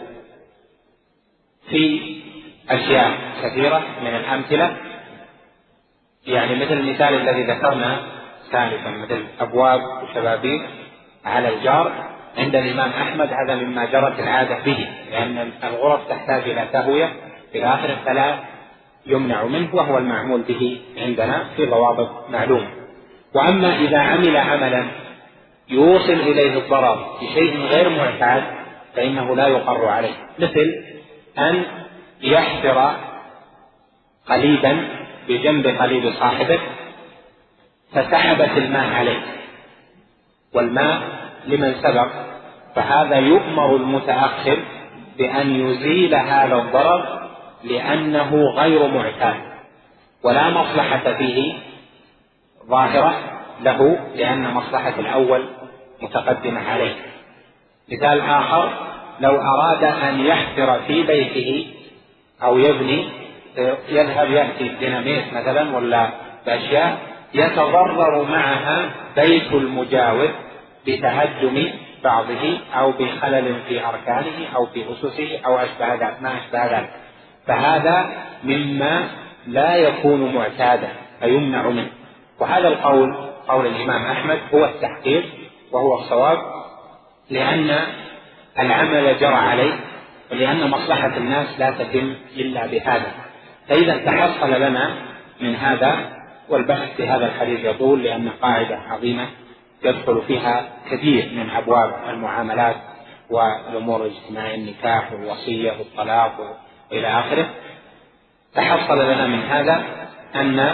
Speaker 3: في أشياء كثيرة من الأمثلة، يعني مثل المثال الذي ذكرنا سالفا مثل أبواب وشبابيك على الجار عند الإمام أحمد هذا مما جرت العادة به، لأن الغرف تحتاج إلى تهوية في آخر فلا يمنع منه وهو المعمول به عندنا في ضوابط معلومة. وأما إذا عمل عملا يوصل إليه الضرر بشيء غير معتاد فإنه لا يقر عليه، مثل أن يحفر قليبا بجنب قليب صاحبه فسحبت الماء عليه والماء لمن سبق، فهذا يؤمر المتأخر بأن يزيل هذا الضرر لأنه غير معتاد ولا مصلحة فيه ظاهرة له، لأن مصلحة الأول متقدمة عليه. مثال آخر لو أراد أن يحفر في بيته أو يبني يذهب يأتي بديناميت مثلا ولا بأشياء يتضرر معها بيت المجاور بتهدم بعضه أو بخلل في أركانه أو في أسسه أو أشبه ذلك ما أشبه ذلك، فهذا مما لا يكون معتادا فيمنع منه. وهذا القول قول الإمام أحمد هو التحقيق وهو الصواب، لأن العمل جرى عليه ولأن مصلحة الناس لا تتم إلا بهذا. فإذا تحصل لنا من هذا، والبحث في هذا الحديث يطول لأن قاعدة عظيمة يدخل فيها كثير من أبواب المعاملات والأمور الاجتماعية النكاح والوصية والطلاق وإلى آخره. تحصل لنا من هذا أن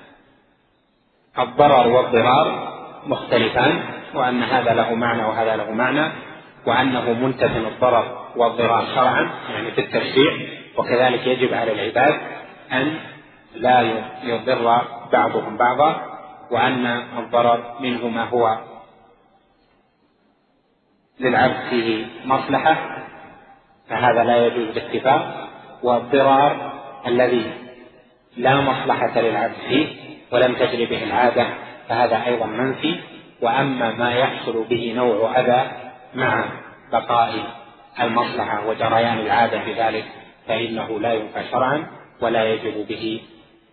Speaker 3: الضرر والضرار مختلفان، وأن هذا له معنى وهذا له معنى، وأنه منتفٍ الضرر والضرار شرعا يعني في التشريع، وكذلك يجب على العباد أن لا يضر بعضهم بعضا، وأن الضرر منه ما هو للعبد فيه مصلحة فهذا لا يجوز باتفاق، والضرار الذي لا مصلحة للعبد فيه ولم تجري به العادة فهذا أيضا منفي. وأما ما يحصل به نوع أذى مع بقاء المصلحة وجريان العادة بذلك فإنه لا ينفى شرعا ولا يجب به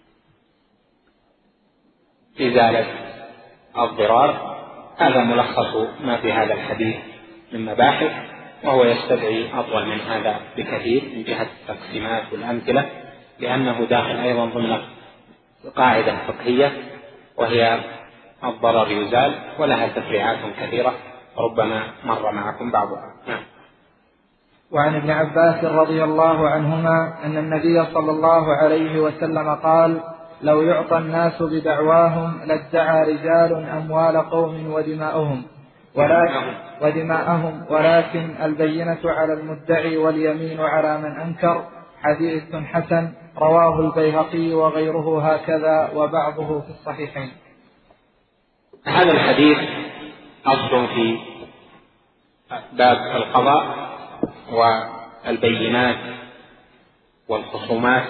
Speaker 3: إزالة الضرار. هذا ملخص ما في هذا الحديث من مباحث، وهو يستدعي أطول من هذا بكثير من جهة التقسيمات والأمثلة، لأنه داخل أيضا ضمن قاعدة فقهية وهي الضرر يزال، ولها تفريعات كثيرة ربما مر معكم بعضها. نعم.
Speaker 4: وعن ابن عباس رضي الله عنهما أن النبي صلى الله عليه وسلم قال: لو يعطى الناس بدعواهم لادعى رجال أموال قوم ودماءهم ولكن, ودماءهم ولكن البينة على المدعي واليمين على من أنكر. حديث حسن رواه البيهقي وغيره هكذا وبعضه في الصحيحين.
Speaker 3: هذا الحديث أصل في باب القضاء والبينات والخصومات.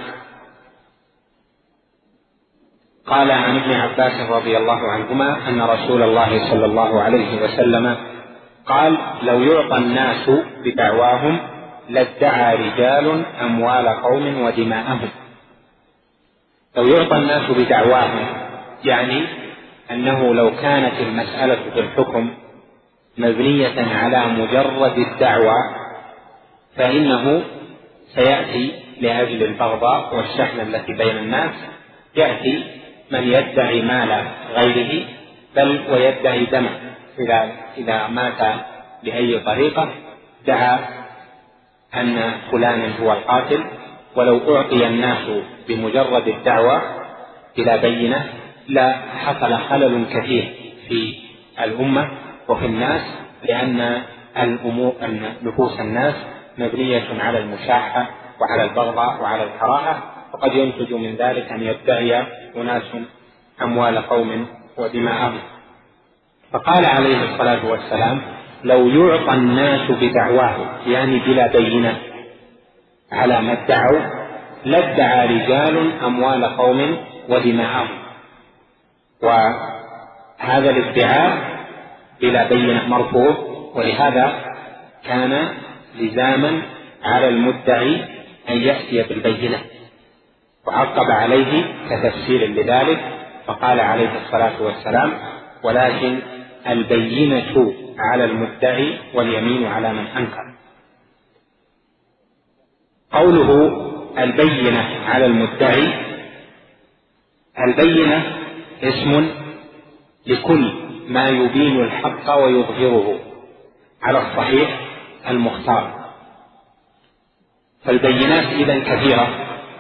Speaker 3: قال عن ابن عباس رضي الله عنهما أن رسول الله صلى الله عليه وسلم قال: لو يعطى الناس بدعواهم لادعى رجال أموال قوم ودماءهم. لو يعطى الناس بدعواهم يعني أنه لو كانت المسألة في الحكم مبنية على مجرد الدعوى فإنه سيأتي لأجل البغضاء والشحنة التي بين الناس، يأتي من يدعي مال غيره بل ويدعي دمه. إذا, إذا مات بأي طريقة دعا أن فلان هو القاتل، ولو أعطي الناس بمجرد الدعوة إلى بينة لا حصل خلل كثير في الأمة وفي الناس، لأن الأمور أن نفوس الناس مبنية على المشاحة وعلى البغضاء وعلى الكراهة، وقد ينتج من ذلك أن يدعي أناس أموال قوم ودماءهم. فقال عليه الصلاة والسلام: لو يعطى الناس بدعواه يعني بلا بينة على ما ادعوا لادعى رجال أموال قوم ودماءهم. وهذا الادعاء بلا بينة مرفوض، ولهذا كان لزاما على المدعي أن يأتي بالبينة، وعقب عليه كتفسير لذلك فقال عليه الصلاة والسلام: ولكن البينة على المدعي واليمين على من أنكر. قوله البينة على المدعي، البينة اسم لكل ما يبين الحق ويظهره على الصحيح المختار. فالبينات إذن كثيرة،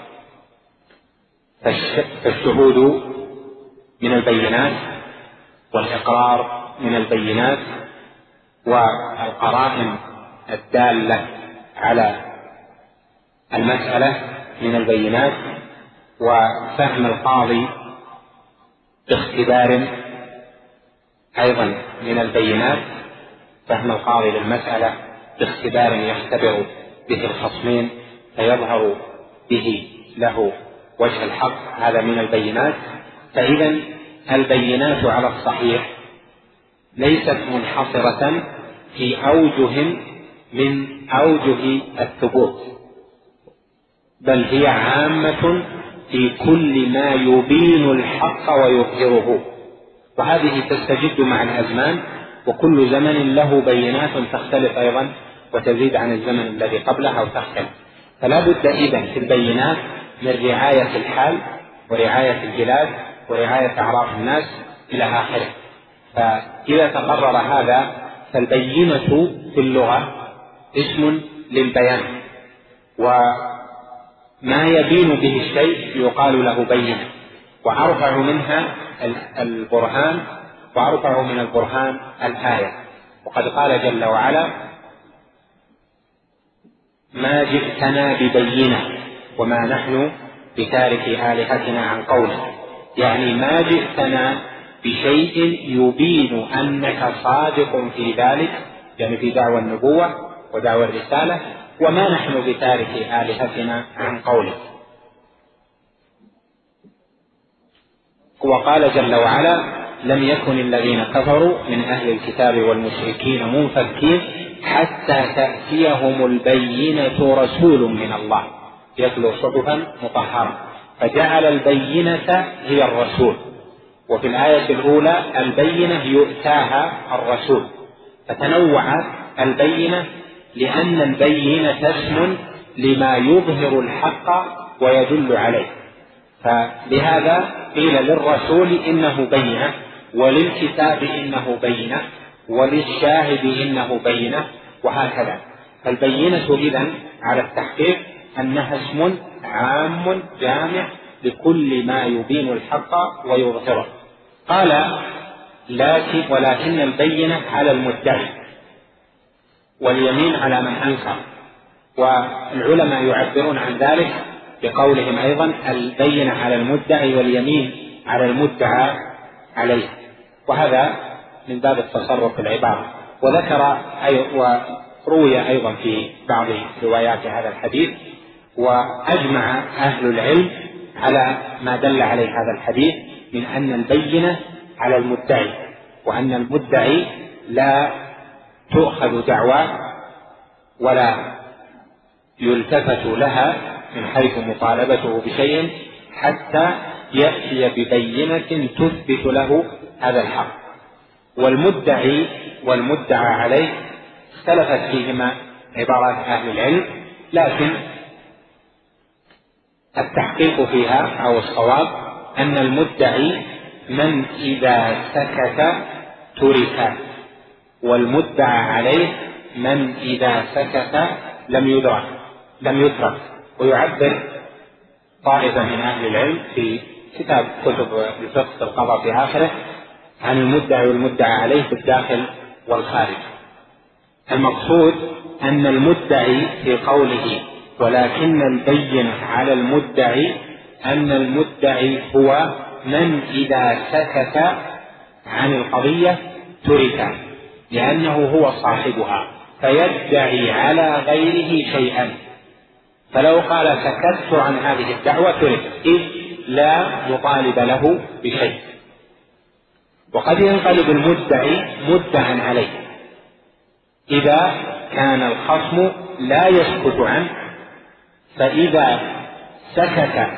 Speaker 3: فالشهود من البينات والإقرار من البينات والقرائن الدالة على المسألة من البينات، وفهم القاضي باختبار أيضا من البينات، فهم القاضي للمسألة باختبار يختبر به الخصمين فيظهر به له وجه الحق، هذا من البينات. فإذا البينات على الصحيح ليست منحصرة في أوجه من أوجه الثبوت، بل هي عامة في كل ما يبين الحق ويظهره، وهذه تستجد مع الأزمان، وكل زمن له بينات تختلف أيضا وتزيد عن الزمن الذي قبلها وتختلف. فلا بد إذن في البينات من رعاية الحال ورعاية البلاد ورعاية أعراف الناس إلى آخره. فإذا تقرر هذا فالبينة في اللغة اسم للبيان، وما يبين به الشيء يقال له بينة، وأرفع منها البرهان وأرفع من البرهان الآية. وقد قال جل وعلا: ما جئتنا ببينة وما نحن بتارك آلهتنا عن قوله، يعني ما جئتنا بشيء يبين أنك صادق في ذلك، يعني في دعوى النبوة ودعوى الرسالة، وما نحن بتارك آلهتنا عن قوله. وقال جل وعلا: لم يكن الذين كفروا من أهل الكتاب والمشركين منفكين حتى تأتيهم البينة رسول من الله يتلو صحفا مطهرة، فجعل البينة هي الرسول. وفي الآية الأولى البينة يؤتاها الرسول، فتنوعت البينة لأن البينة اسم لما يظهر الحق ويدل عليه، فلهذا قيل للرسول إنه بينة، وللكتاب إنه بينة، وللشاهد إنه بينة، وهكذا. فالبينة إذن على التحقيق أنها اسم عام جامع لكل ما يبين الحق ويظهره. قال: لكن ولكن البينة على المدعي واليمين على من أنكر. والعلماء يعبرون عن ذلك بقولهم أيضا: البينة على المدعي واليمين على المدعى عليه، وهذا من باب التصرف في العبارة. وذكر أي وروي أيضا في بعض روايات هذا الحديث، وأجمع أهل العلم على ما دل عليه هذا الحديث من أن البينة على المدعي، وأن المدعي لا تؤخذ دعواه ولا يلتفت لها من حيث مطالبته بشيء حتى يأتي ببينة تثبت له هذا الحق. والمدعي والمدعى عليه اختلفت فيهما عبارات أهل العلم، لكن التحقيق فيها أو الصواب أن المدعي من إذا سكت ترك، والمدعى عليه من إذا سكت لم يدرك لم يترك. ويعبر طائفة من أهل العلم في كتاب كتب الفقه القضاء في آخره عن المدعي والمدعى عليه في الداخل والخارج. المقصود أن المدعي في قوله ولكن البينة على المدعي أن المدعي هو من إذا سكت عن القضية ترك، لأنه هو صاحبها فيدعي على غيره شيئا، فلو قال سكت عن هذه الدعوة ترك، إذ لا مطالب له بشيء. وقد ينقلب المدعي مدعا عليه إذا كان الخصم لا يسكت عنه، فإذا سكت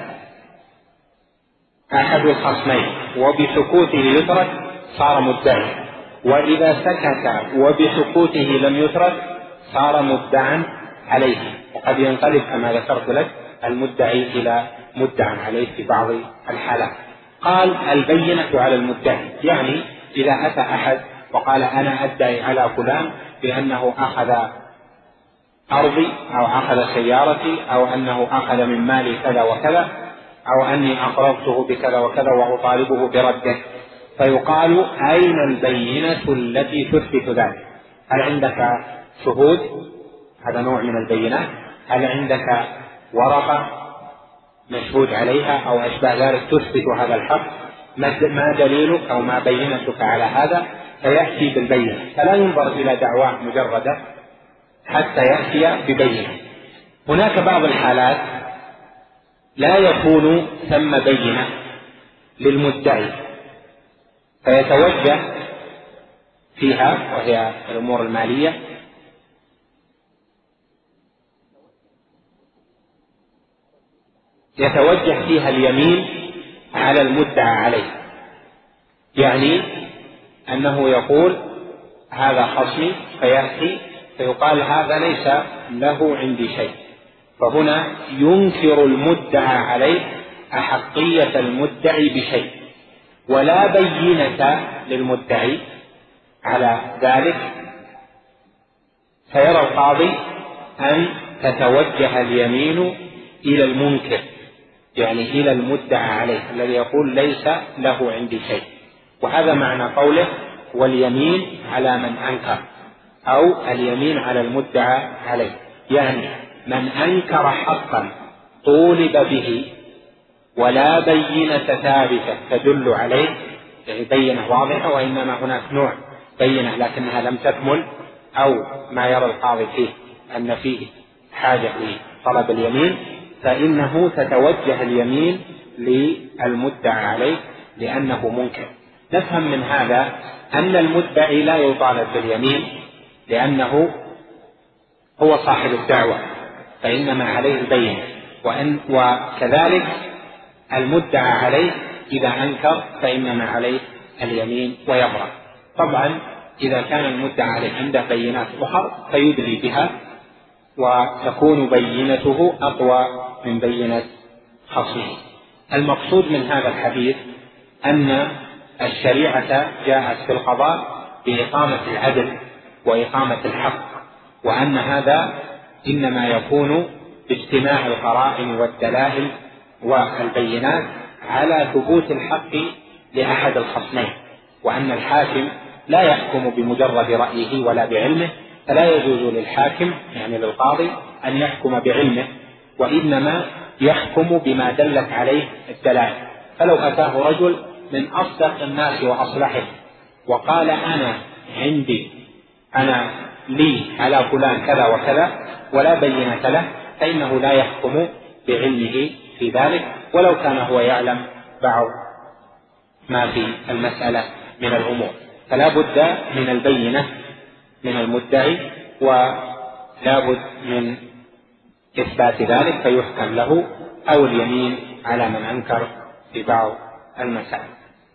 Speaker 3: أحد الخصمين وبسكوته يترك صار مدعي، وإذا سكت وبسكوته لم يترك صار مدعا عليه. وقد ينقلب كما ذكرت لك المدعي إلى مدعا عليه في بعض الحالات. قال: البينة على المدعي، يعني إذا أتى أحد وقال أنا أدعي على فلان بأنه أخذ أرضي أو أخذ سيارتي أو أنه أخذ من مالي كذا وكذا أو أني أقرضته بكذا وكذا وأطالبه برده، فيقال: أين البينة التي تثبت ذلك؟ هل عندك شهود؟ هذا نوع من البينات. هل عندك ورقة مشهود عليها أو أشبه ذلك تثبت هذا الحق؟ ما دليلك أو ما بينتك على هذا؟ فيأتي بالبينة، فلا ينظر إلى دعواه مجردة حتى يأتي ببينة. هناك بعض الحالات لا يكون ثم بينة للمدعي فيتوجه فيها، وهي الأمور المالية، يتوجه فيها اليمين على المدعى عليه، يعني أنه يقول هذا خصمي، فيأتي فيقال هذا ليس له عندي شيء، فهنا ينكر المدعى عليه أحقية المدعي بشيء، ولا بينة للمدعي على ذلك، فيرى القاضي أن تتوجه اليمين إلى المنكر، يعني إلى المدعى عليه الذي يقول ليس له عندي شيء. وهذا معنى قوله واليمين على من أنكر، أو اليمين على المدعى عليه، يعني من أنكر حقا طولب به ولا بينة ثابتة تدل عليه، يعني بينة واضحة وإنما هناك نوع بينة لكنها لم تكمل، أو ما يرى القاضي فيه أن فيه حاجة لطلب اليمين، فإنه تتوجه اليمين للمدعى عليه لأنه منكر. نفهم من هذا أن المدعي لا يطالب باليمين لأنه هو صاحب الدعوة، فإنما عليه البينة، وأن وكذلك المدعى عليه إذا أنكر فإنما عليه اليمين ويبرأ. طبعا إذا كان المدعى عليه عنده بينات أخرى فيدلي بها وتكون بينته أقوى من بينة خصمه. المقصود من هذا الحديث أن الشريعة جاءت في القضاء بإقامة العدل وإقامة الحق، وأن هذا إنما يكون باجتماع القرائن والدلائل والبينات على ثبوت الحق لأحد الخصمين، وأن الحاكم لا يحكم بمجرد رأيه ولا بعلمه، فلا يجوز للحاكم يعني للقاضي أن يحكم بعلمه، وإنما يحكم بما دلت عليه الدلائل. فلو أتاه رجل من أصدق الناس وأصلحهم وقال أنا عندي أنا لي على فلان كذا وكذا ولا بينة له، فإنه لا يحكم بعلمه في ذلك ولو كان هو يعلم بعض ما في المسألة من الأمور. فلا بد من البينة من المدعي ولا بد من إثبات ذلك فيحكم له، أو اليمين على من أنكر في بعض المسائل.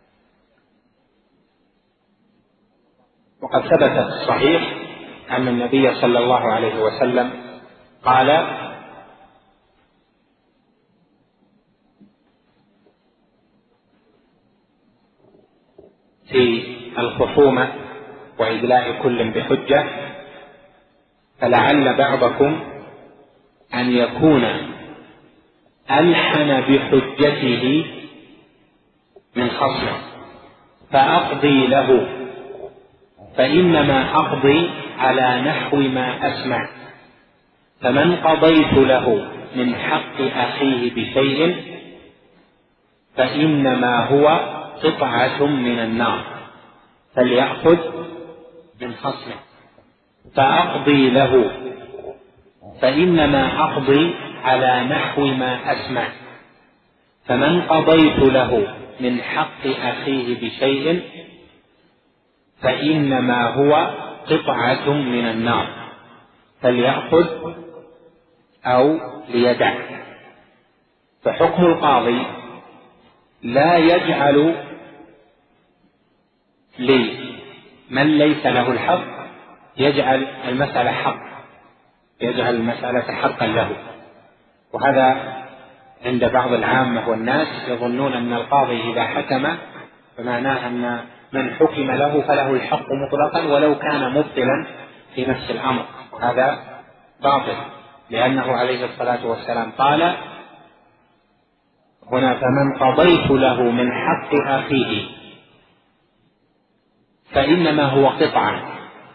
Speaker 3: وقد ثبت في الصحيح أن النبي صلى الله عليه وسلم قال: في الخصومة وإدلاء كل بحجة، فلعل بعضكم أن يكون ألحن بحجته من خصمه فأقضي له، فإنما أقضي على نحو ما أسمع، فمن قضيت له من حق أخيه بشيء فإنما هو قطعة من النار فليأخذ من خصمه، فأقضي له فإنما أقضي على نحو ما أسمع، فمن قضيت له من حق أخيه بشيء فإنما هو قطعة من النار فليأخذ أو ليدع. فحكم القاضي لا يجعل لمن ليس له الحق يجعل المسألة حق، يجعل المسألة حقا له. وهذا عند بعض العامة والناس يظنون أن القاضي إذا حكم فمعناه أن من حكم له فله الحق مطلقا ولو كان مبطلا في نفس الأمر، وهذا باطل، لأنه عليه الصلاة والسلام قال هنا: فمن قضيت له من حق أخيه فإنما هو قطعة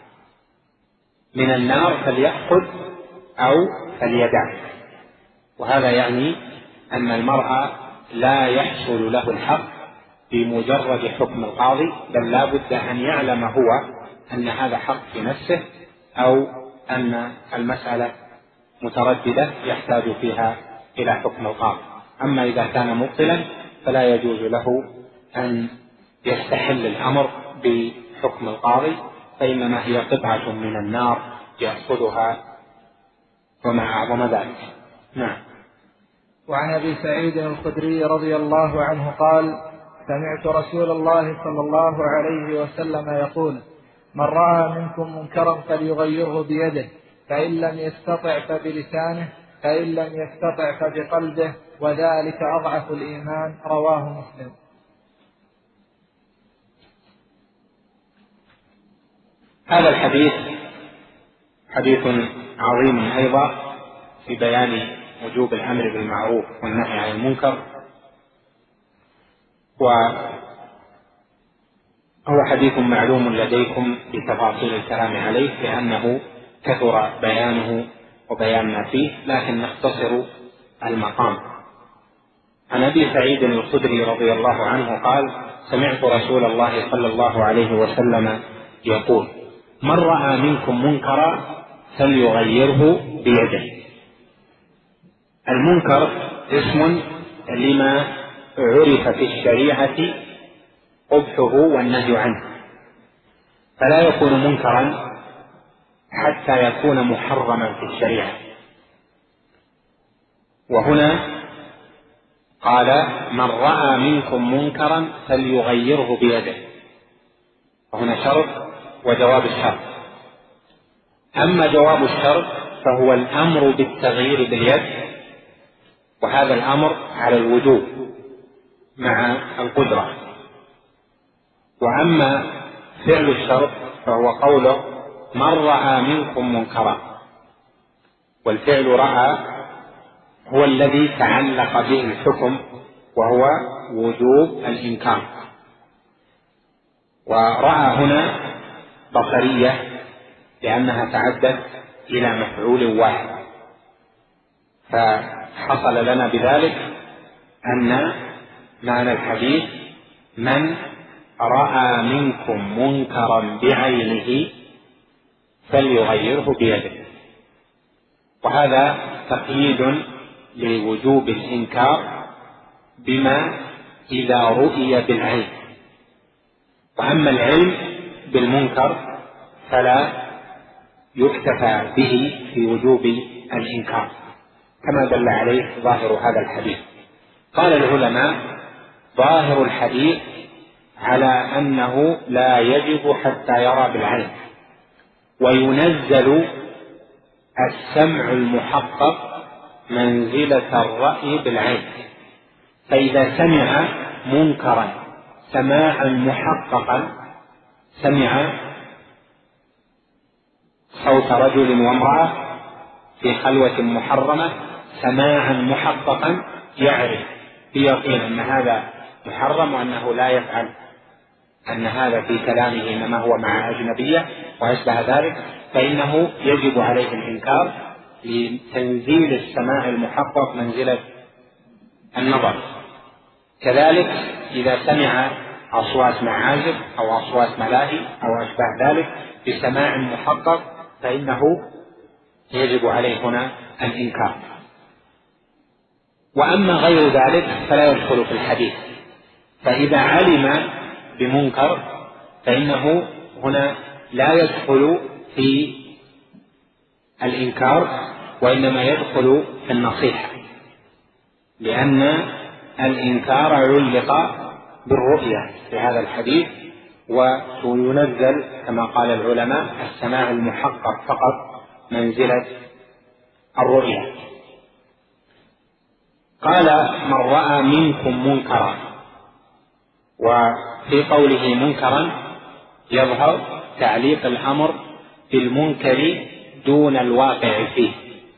Speaker 3: من النار فليأخذ أو فليدع. وهذا يعني أن المرء لا يحصل له الحق بمجرد حكم القاضي، بل لا بد أن يعلم هو أن هذا حق في نفسه أو أن المسألة مترددة يحتاج فيها إلى حكم القاضي. أما إذا كان مبطلا فلا يجوز له أن يستحل الأمر بحكم القاضي، فإنما هي قطعة من النار يأخذها وما أعظم ذلك. نعم.
Speaker 4: وعن أبي سعيد الخدري رضي الله عنه قال: سمعت رسول الله صلى الله عليه وسلم يقول: من رأى منكم منكرا فليغيره بيده، فإن لم يستطع فبلسانه، فإن لم يستطع فبقلبه، وذلك أضعف الإيمان. رواه مسلم.
Speaker 3: هذا الحديث حديث عظيم أيضا في بيان وجوب الأمر بالمعروف والنهي عن المنكر، وهو حديث معلوم لديكم بتفاصيل الكلام عليه لأنه كثر بيانه وبيان ما فيه، لكن نختصر المقام. عن أبي سعيد الخدري رضي الله عنه قال: سمعت رسول الله صلى الله عليه وسلم يقول: من رأى منكم منكرا فليغيره بيده. المنكر اسم لما عرف في الشريعة قبحه والنهي عنه، فلا يكون منكرا حتى يكون محرما في الشريعة. وهنا قال من رأى منكم منكرا فليغيره بيده، وهنا شرط وجواب الشرط. أما جواب الشرط فهو الأمر بالتغيير باليد، وهذا الأمر على الوجوب مع القدرة. وأما فعل الشرط فهو قوله من رأى منكم منكرا، والفعل رأى هو الذي تعلق به الحكم وهو وجوب الإنكار. ورأى هنا بصرية لأنها تعدت إلى مفعول واحد، فحصل لنا بذلك أن معنى الحديث من رأى منكم منكرا بعينه فليغيره بيده، وهذا تقييد لوجوب الإنكار بما إذا رؤي بالعين. وأما العلم بالمنكر فلا يكتفى به في وجوب الإنكار كما دل عليه ظاهر هذا الحديث. قال العلماء ظاهر الحديث على أنه لا يجب حتى يرى بالعين، وينزل السمع المحقق منزلة الرأي بالعين. فإذا سمع منكرا سماعا محققا، سمع صوت رجل وامرأة في خلوة محرمة سماعا محققا يعرف بيقين أن هذا محرم وأنه لا يفعل، أن هذا في كلامه إنما هو مع أجنبية وأشبه ذلك، فإنه يجب عليه الإنكار لتنزيل السماع المحقق منزلة النظر. كذلك إذا سمع أصوات معازف أو أصوات ملاهي أو أشبه ذلك بسماع محقق فإنه يجب عليه هنا الإنكار. وأما غير ذلك فلا يدخل في الحديث. فإذا علم بمنكر فإنه هنا لا يدخل في الإنكار، وإنما يدخل في النصيحة، لأن الإنكار علق بالرؤية في هذا الحديث، وينزل كما قال العلماء السماع المحقق فقط منزلة الرؤية. قال من رأى منكم منكرا، وفي قوله منكرا يظهر تعليق الأمر بالمنكر دون الواقع فيه،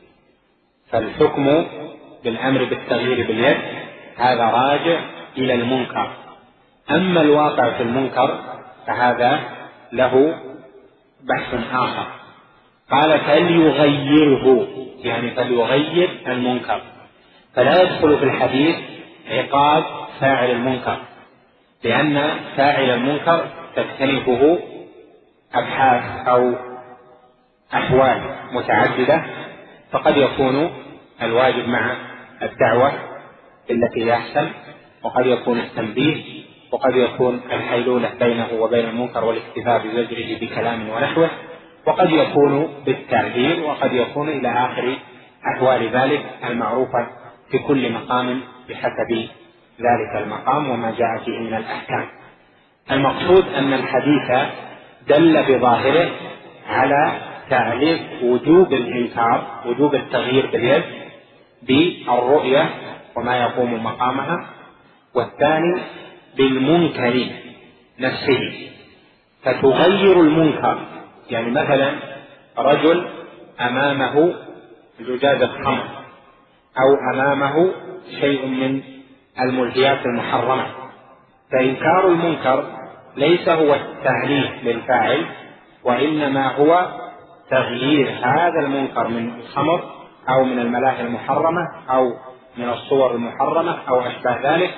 Speaker 3: فالحكم بالأمر بالتغيير باليد هذا راجع إلى المنكر. أما الواقع في المنكر فهذا له بحث آخر. قال فليغيره، يعني فليغير المنكر، فلا يدخل في الحديث عقاب فاعل المنكر، لأن فاعل المنكر تختلفه أبحاث أو أحوال متعددة، فقد يكون الواجب مع الدعوة التي يحسن، وقد يكون التنبيه، وقد يكون الحيلولة بينه وبين المنكر والاكتفاء بزجره بكلام ونحوه، وقد يكون بالتعذير، وقد يكون إلى آخر أحوال ذلك المعروفة في كل مقام بحسب ذلك المقام وما جاء فيه من الأحكام. المقصود أن الحديث دل بظاهره على تعليق وجوب الإنكار، وجوب التغيير باليد بالرؤية وما يقوم مقامها، والثاني بالمنكر نفسه. فتغير المنكر، يعني مثلا رجل أمامه زجاجة خمر أو أمامه شيء من الملهيات المحرمة، فإنكار المنكر ليس هو التعليق للفاعل، وإنما هو تغيير هذا المنكر من الخمر أو من الملاهي المحرمة أو من الصور المحرمة أو أشبه ذلك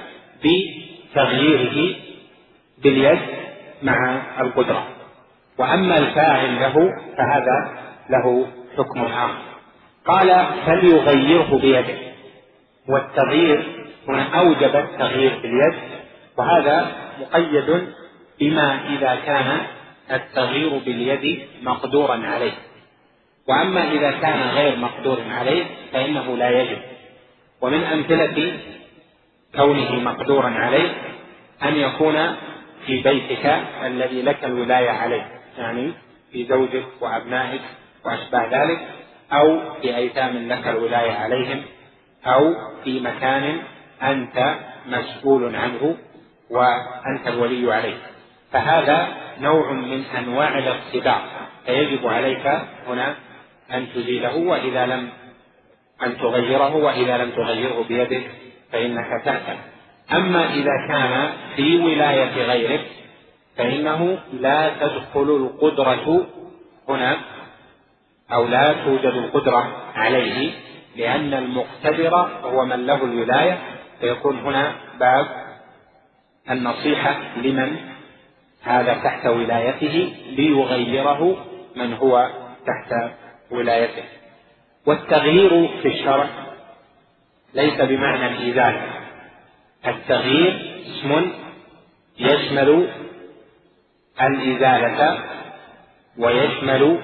Speaker 3: بتغييره باليد مع القدرة. وأما الفاعل له فهذا له حكم آخر. قال فليغيره بيده، والتغيير هنا أوجب التغيير باليد، وهذا مقيد بما إذا كان التغيير باليد مقدورا عليه، وأما إذا كان غير مقدور عليه فإنه لا يجب. ومن أمثلة كونه مقدورا عليه أن يكون في بيتك الذي لك الولاية عليه، يعني في زوجك وأبنائك وأشباه ذلك، أو في أيتام لك الولاية عليهم، أو في مكان أنت مسؤول عنه وأنت الولي عليه، فهذا نوع من أنواع الاغتصاب، فيجب عليك هنا أن تزيله وإذا لم أن تغيره، وإذا لم تغيره بيدك فإنك تأثم. أما إذا كان في ولاية غيرك فإنه لا تدخل القدرة هنا، أو لا توجد القدرة عليه، لأن المقتدر هو من له الولاية، فيكون هنا باب النصيحة لمن هذا تحت ولايته ليغيره من هو تحت ولايته. والتغيير في الشرع ليس بمعنى الإزالة، التغيير اسم يشمل الإزالة ويشمل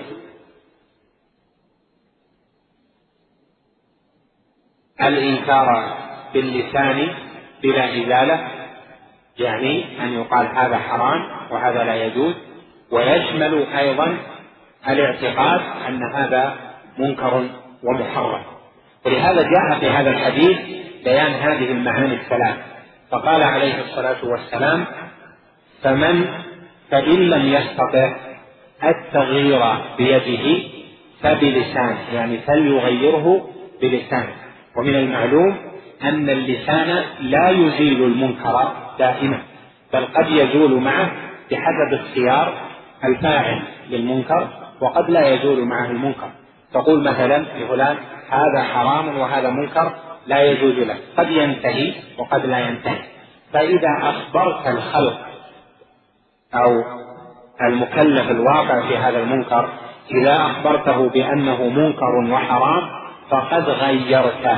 Speaker 3: الإنكار باللسان بلا إزالة، يعني أن يقال هذا حرام وهذا لا يجوز، ويشمل أيضا الاعتقاد أن هذا منكر ومحرم. ولهذا جاء في هذا الحديث بيان هذه المعاني الثلاث، فقال عليه الصلاة والسلام: فمن فإن لم يستطع التغيير بيده فبلسانه، يعني فليغيره بلسانه. ومن المعلوم أن اللسان لا يزيل المنكر دائما، بل قد يزول معه بحسب اختيار الفاعل للمنكر، وقد لا يزول معه المنكر. تقول مثلا لفلان هذا حرام وهذا منكر لا يجوز له، قد ينتهي وقد لا ينتهي. فإذا أخبرت الخلق أو المكلف الواقع في هذا المنكر، إذا أخبرته بأنه منكر وحرام فقد غيرته،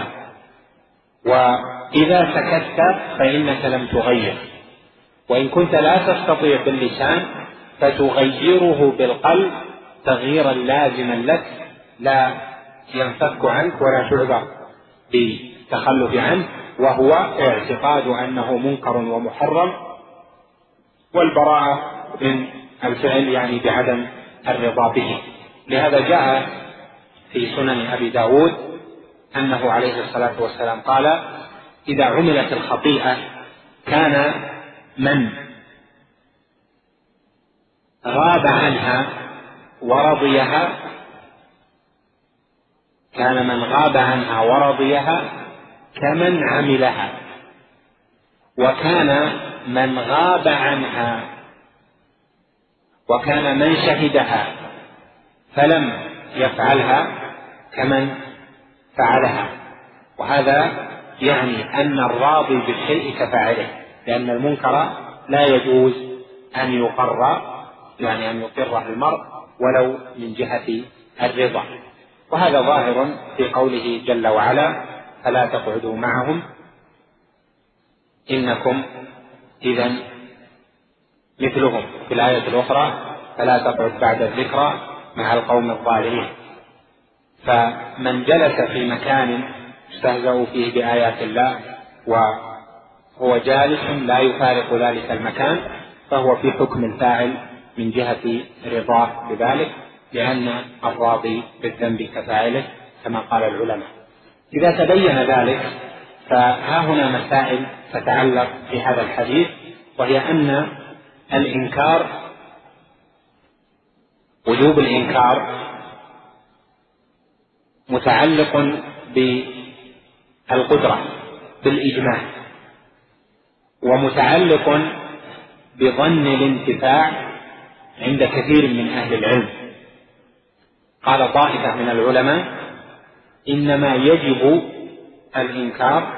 Speaker 3: وإذا سكت فإنك لم تغير. وإن كنت لا تستطيع باللسان فتغيره بالقلب تغييرا لازما لك لا ينفك عنك ولا تعذر بالتخلف عنه، وهو اعتقاد أنه منكر ومحرم، والبراءة من الفعل يعني بعدم الرضا به. لهذا جاء في سنن أبي داود أنه عليه الصلاة والسلام قال: إذا عملت الخطيئة كان من غاب عنها ورضيها كان من غاب عنها ورضيها كمن عملها، وكان من غاب عنها وكان من شهدها فلم يفعلها كمن فعلها. وهذا يعني أن الراضي بالشيء كفاعله، لأن المنكر لا يجوز أن يقر، يعني أن يقره المرء ولو من جهة الرضا. وهذا ظاهر في قوله جل وعلا: فلا تقعدوا معهم إنكم إذن مثلهم. في الآية الأخرى: فلا تقعد بعد الذكرى مع القوم الظالمين. فمن جلس في مكان استهزأوا فيه بآيات الله وهو جالس لا يفارق ذلك المكان فهو في حكم الفاعل من جهة رضاه بذلك، لأن الراضي بالذنب كفاعله كما قال العلماء. إذا تبين ذلك فها هنا مسائل تتعلق في هذا الحديث، وهي أن الإنكار وجوب الإنكار متعلق بالقدرة بالإجماع، ومتعلق بظن الانتفاع عند كثير من أهل العلم. قال طائفة من العلماء: إنما يجب الإنكار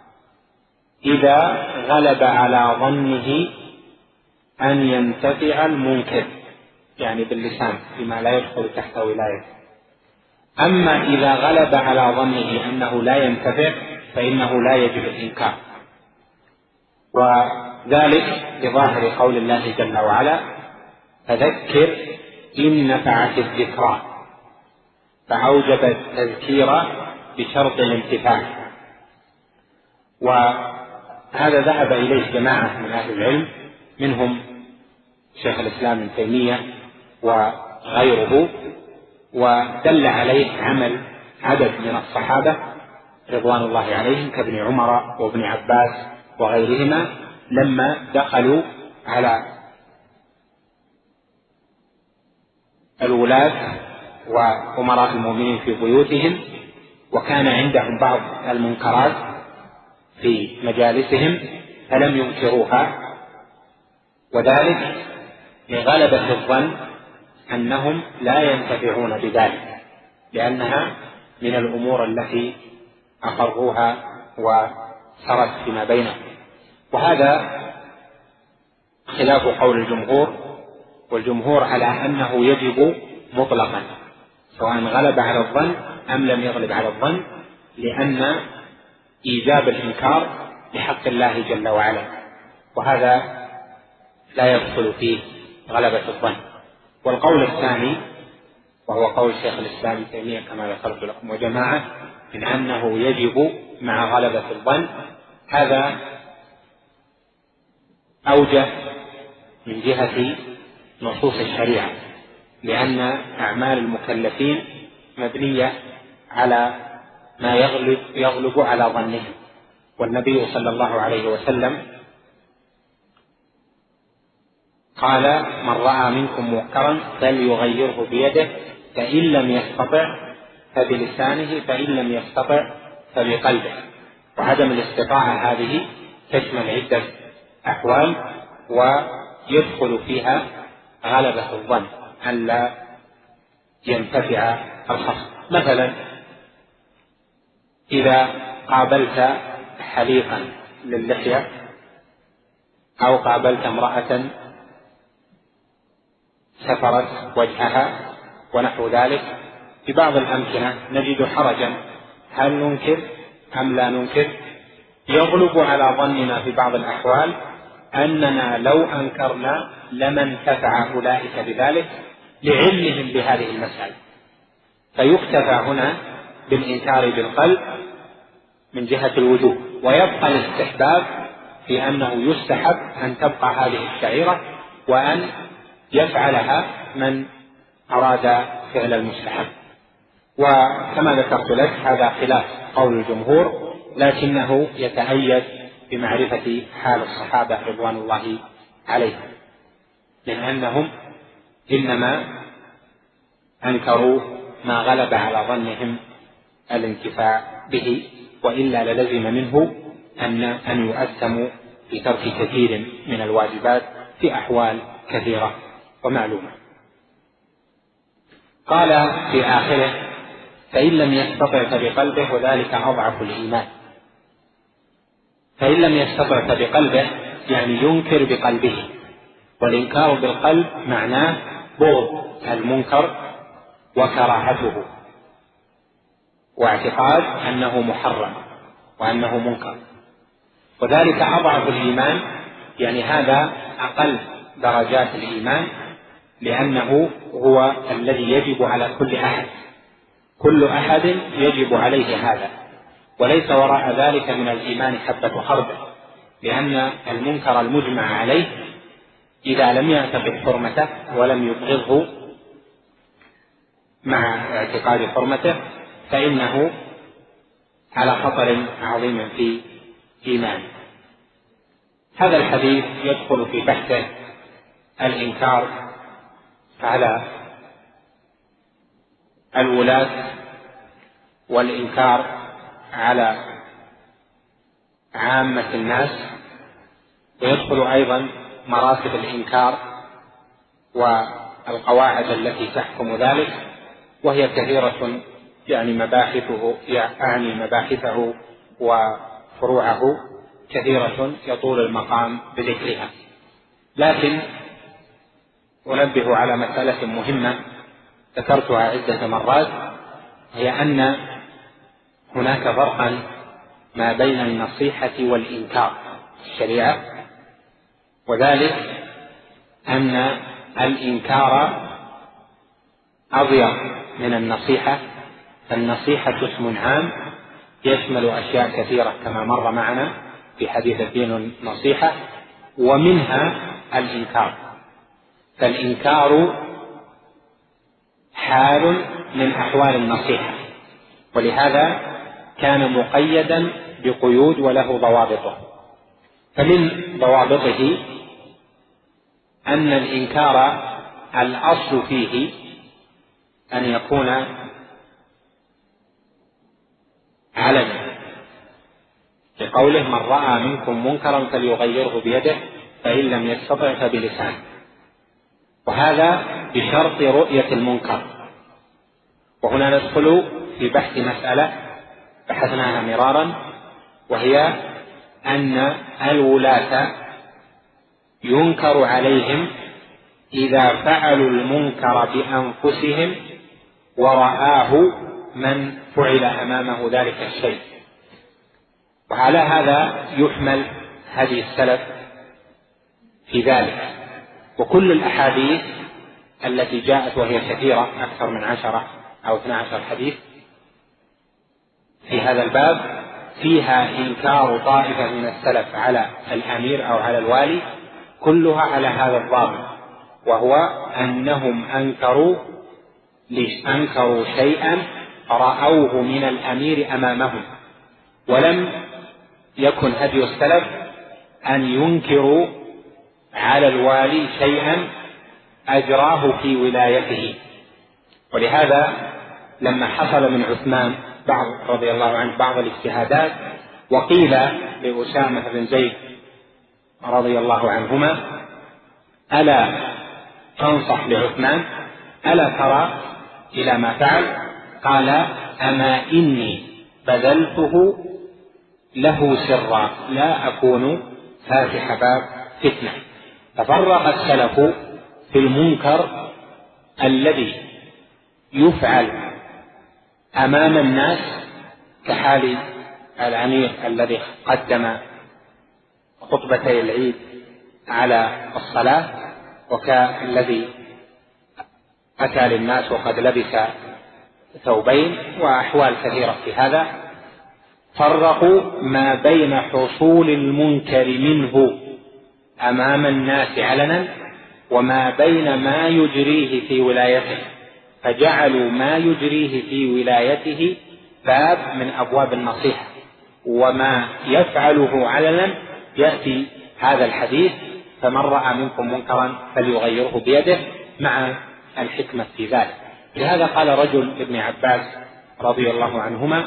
Speaker 3: إذا غلب على ظنه أن ينتفع المنكر، يعني باللسان بما لا يدخل تحت ولايته. أما إذا غلب على ظنه أنه لا ينتفع فإنه لا يجب الإنكار. وذلك بظاهر قول الله جل وعلا: فذكر إن نفعت الذكرى، فأوجب التذكير بشرط الانتفاع. وهذا ذهب إليه جماعة من أهل العلم، منهم شيخ الإسلام ابن تيمية وغيره، ودل عليه عمل عدد من الصحابة رضوان الله عليهم كابن عمر وابن عباس وغيرهما، لما دخلوا على الولاة وأمراء المؤمنين في بيوتهم وكان عندهم بعض المنكرات في مجالسهم فلم ينكروها، وذلك لغلبة الظن أنهم لا ينتفعون بذلك، لأنها من الأمور التي أقروها وسرت فيما بينهم. وهذا خلاف قول الجمهور، والجمهور على أنه يجب مطلقا سواء غلب على الظن أم لم يغلب على الظن، لأن إيجاب الإنكار بحق الله جل وعلا، وهذا لا يدخل فيه غلبة الظن. والقول الثاني وهو قول شيخ الإسلام ابن تيمية كما ذكرت لكم وجماعة من أنه يجب مع غلبة الظن، هذا أوجه من جهة نصوص الشريعة، لأن أعمال المكلفين مبنية على ما يغلب, يغلب على ظنهم. والنبي صلى الله عليه وسلم قال: من رأى منكم منكرا فليغيره بيده، فإن لم يستطع فبلسانه، فإن لم يستطع فبقلبه. وعدم الاستطاعة هذه تشمل عدة أحوال، ويدخل فيها غلبة الظن أن لا ينتفع الخصم. مثلا إذا قابلت حليقا للحية أو قابلت امرأة سفرت وجهها ونحو ذلك، في بعض الأمكنة نجد حرجا، هل ننكر أم لا ننكر؟ يغلب على ظننا في بعض الأحوال أننا لو أنكرنا لما انتفع أولئك بذلك لعلمهم بهذه المسألة، فيكتفى هنا بالإنكار بالقلب من جهة الوجوب، ويبقى الاستحباب في أنه يستحب أن تبقى هذه الشعيرة وأن يفعلها من أراد فعل المستحب. وكما ذكرت لك هذا خلاف قول الجمهور، لكنه يتأيد بمعرفة حال الصحابة رضوان الله عليهم، من أنهم إنما أنكروا ما غلب على ظنهم الانتفاع به، وإلا للزم منه أن أن يؤثموا في ترك كثير من الواجبات في أحوال كثيرة ومعلومة. قال في آخره: فإن لم يستطع فبقلبه، وذلك أضعف الإيمان. فإن لم يستطع فبقلبه يعني ينكر بقلبه، والإنكار بالقلب معناه بغض المنكر وكراهته واعتقاد أنه محرم وأنه منكر، وذلك أضعف الإيمان، يعني هذا أقل درجات الإيمان، لأنه هو الذي يجب على كل أحد، كل أحد يجب عليه هذا، وليس وراء ذلك من الإيمان حبة خردل، لأن المنكر المجمع عليه إذا لم يعتقد حرمته ولم يبغضه مع اعتقاد حرمته فإنه على خطر عظيم في إيمانه. هذا الحديث يدخل في بحثه الإنكار على الولاة والإنكار على عامة الناس، ويدخل أيضا مراتب الإنكار والقواعد التي تحكم ذلك، وهي كثيرة، يعني مباحثه يعني مباحثه وفروعه كثيرة يطول المقام بذكرها. لكن أنبه على مسألة مهمة ذكرتها عدة مرات، هي أن هناك فرقا ما بين النصيحة والإنكار في الشريعة، وذلك أن الإنكار أضيق من النصيحة، فالنصيحة اسم عام يشمل أشياء كثيرة كما مر معنا في حديث الدين النصيحة، ومنها الإنكار. فالإنكار حال من أحوال النصيحة، ولهذا كان مقيدا بقيود وله ضوابطه. فمن ضوابطه أن الإنكار الأصل فيه أن يكون علنا، لقوله من رأى منكم منكرا فليغيره بيده فإن لم يستطع فبلسانه، وهذا بشرط رؤية المنكر. وهنا ندخل في بحث مسألة بحثناها مرارا، وهي أن الولاة ينكر عليهم إذا فعلوا المنكر بأنفسهم ورآه من فعل أمامه ذلك الشيء. وعلى هذا يحمل هدي السلف في ذلك. وكل الأحاديث التي جاءت وهي كثيرة أكثر من عشرة أو اثنى عشر حديث في هذا الباب فيها إنكار طائفة من السلف على الأمير أو على الوالي، كلها على هذا الضابط، وهو أنهم أنكروا أنكروا شيئا رأوه من الأمير أمامهم، ولم يكن هدي السلف أن ينكروا على الوالي شيئا أجراه في ولايته. ولهذا لما حصل من عثمان بعض رضي الله عنه بعض الاجتهادات، وقيل لأسامة بن زيد رضي الله عنهما ألا تنصح لعثمان، ألا ترى إلى ما فعل؟ قال أما إني بذلته له سرا لا أكون فاتح باب فتنة. تفرق السلف في المنكر الذي يفعل أمام الناس كحال الأمير الذي قدم خطبتي العيد على الصلاة، وكالذي أتى للناس وقد لبس ثوبين، وأحوال كثيرة في هذا. فرقوا ما بين حصول المنكر منه أمام الناس علنا وما بين ما يجريه في ولايته، فجعلوا ما يجريه في ولايته باب من أبواب النصيحة، وما يفعله علنا يأتي هذا الحديث فمن رأى منكم منكرا فليغيره بيده، مع الحكمة في ذلك. لهذا قال رجل ابن عباس رضي الله عنهما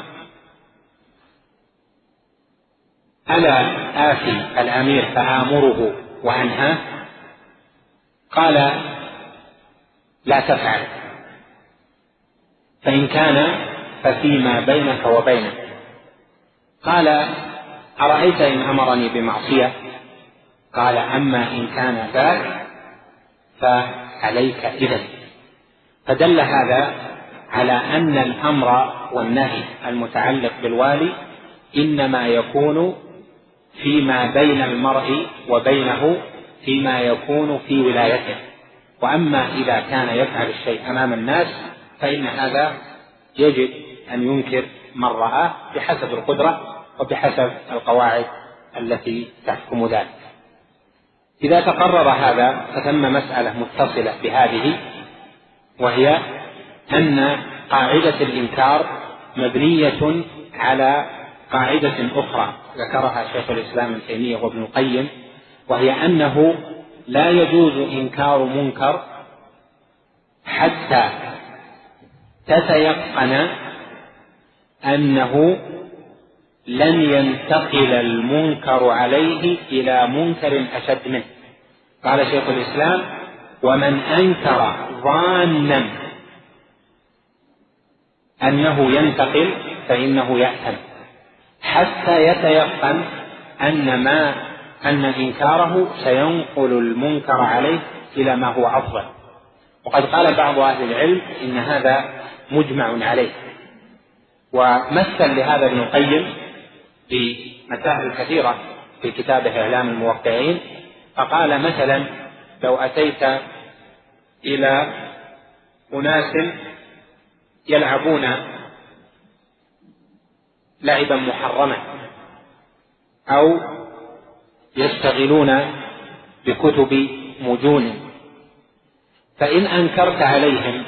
Speaker 3: ألا آتي الأمير فآمره وأنهاه؟ قال لا تفعل، فإن كان ففيما بينك وبينه. قال أرأيت إن أمرني بمعصية؟ قال أما إن كان ذاك فعليك إذن. فدل هذا على أن الأمر والنهي المتعلق بالوالي إنما يكون فيما بين المرء وبينه فيما يكون في ولايته، وأما إذا كان يفعل الشيء أمام الناس فإن هذا يجب أن ينكر من رآه بحسب القدرة وبحسب القواعد التي تحكم ذلك. إذا تقرر هذا فثم مسألة متصلة بهذه، وهي أن قاعدة الإنكار مبنية على قاعدة أخرى ذكرها شيخ الإسلام ابن تيمية وابن القيم، وهي أنه لا يجوز إنكار منكر حتى تتيقن أنه لن ينتقل المنكر عليه إلى منكر أشد منه. قال شيخ الإسلام ومن أنكر ظانا أنه ينتقل فإنه يأثم حتى يتيقن أن ما أن إنكاره سينقل المنكر عليه إلى ما هو أفضل. وقد قال بعض أهل العلم إن هذا مجمع عليه، ومثل لهذا ابن القيم بمسائل كثيرة في كتابه إعلام الموقعين، فقال مثلا لو أتيت إلى أناس يلعبون لعبا محرما أو يشتغلون بكتب مجون، فإن أنكرت عليهم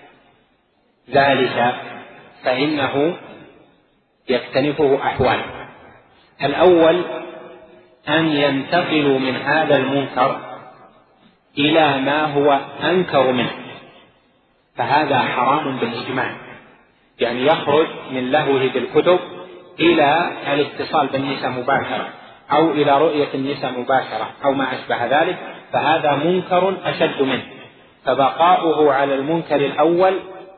Speaker 3: ذلك فإنه يكتنفه أحوال. الأول أن ينتقلوا من هذا المنكر إلى ما هو أنكر منه، فهذا حرام بالإجماع، يعني يخرج من لهوه بالكتب إلى الاتصال بالنساء مباشرة أو إلى رؤية النساء مباشرة أو ما أشبه ذلك، فهذا منكر أشد منه، فبقاؤه على المنكر الأول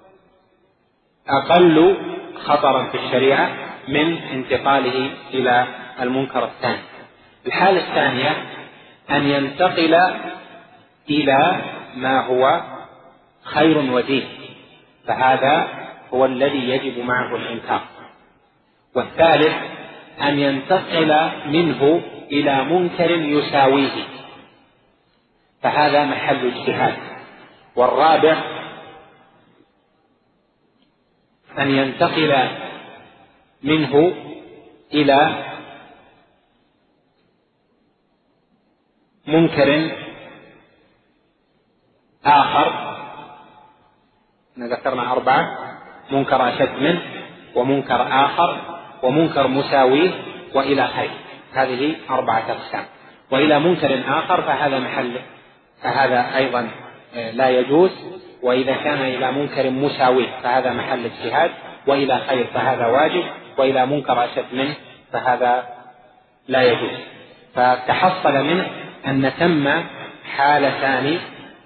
Speaker 3: أقل خطرا في الشريعة من انتقاله إلى المنكر الثاني. الحالة الثانية أن ينتقل إلى ما هو خير ودين، فهذا هو الذي يجب معه الإنكار. والثالث أن ينتقل منه إلى منكر يساويه، فهذا محل اجتهاد. والرابع أن ينتقل منه إلى منكر آخر، ذكرنا أربعة: منكر أشد منه ومنكر آخر ومنكر مساويه وإلى خير، هذه أربعة أقسام. وإلى منكر آخر فهذا محل فهذا أيضا لا يجوز، وإذا كان إلى منكر مساويه فهذا محل اجتهاد، وإلى خير فهذا واجب، وإلى منكر أشد منه فهذا لا يجوز. فتحصل منه أن ثم حالتان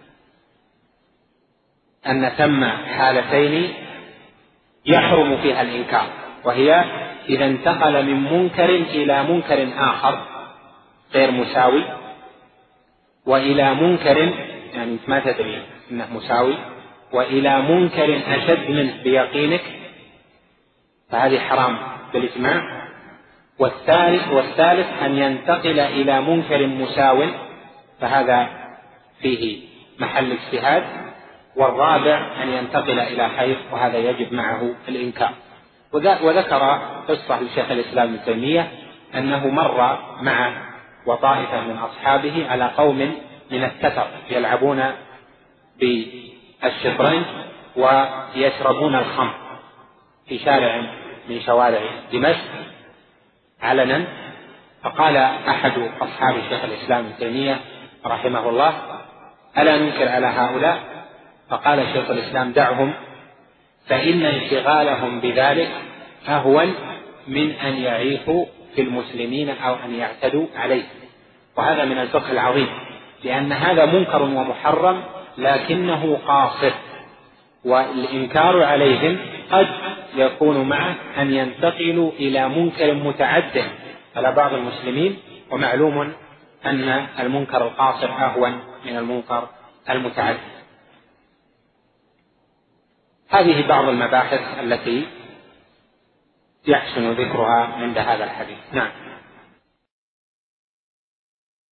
Speaker 3: أن ثم حالتين يحرم فيها الإنكار، وهي إذا انتقل من منكر إلى منكر آخر غير مساوي، وإلى منكر يعني ما تدري إنه مساوي، وإلى منكر أشد منه بيقينك، فهذه حرام بالإجماع. والثالث والثالث أن ينتقل إلى منكر مساو، فهذا فيه محل اجتهاد. والرابع أن ينتقل إلى خير، وهذا يجب معه الإنكار. وذكر قصة لشيخ الإسلام ابن تيمية أنه مر مع وطائفة من أصحابه على قوم من التتر يلعبون بالشطرنج ويشربون الخمر في شارع من شوارع دمشق علنا. فقال أحد أصحاب شيخ الإسلام ابن تيمية رحمه الله: ألا ننكر على هؤلاء؟ فقال شيخ الإسلام: دعهم، فإن انشغالهم بذلك أهون من أن يعيثوا في المسلمين أو أن يعتدوا عليه. وهذا من الفقه العظيم، لأن هذا منكر ومحرم لكنه قاصر، والإنكار عليهم قد يكون معه أن ينتقلوا إلى منكر متعد على بعض المسلمين، ومعلوم أن المنكر القاصر أهون من المنكر المتعد. هذه بعض المباحث التي يحسن ذكرها عند هذا الحديث. نعم.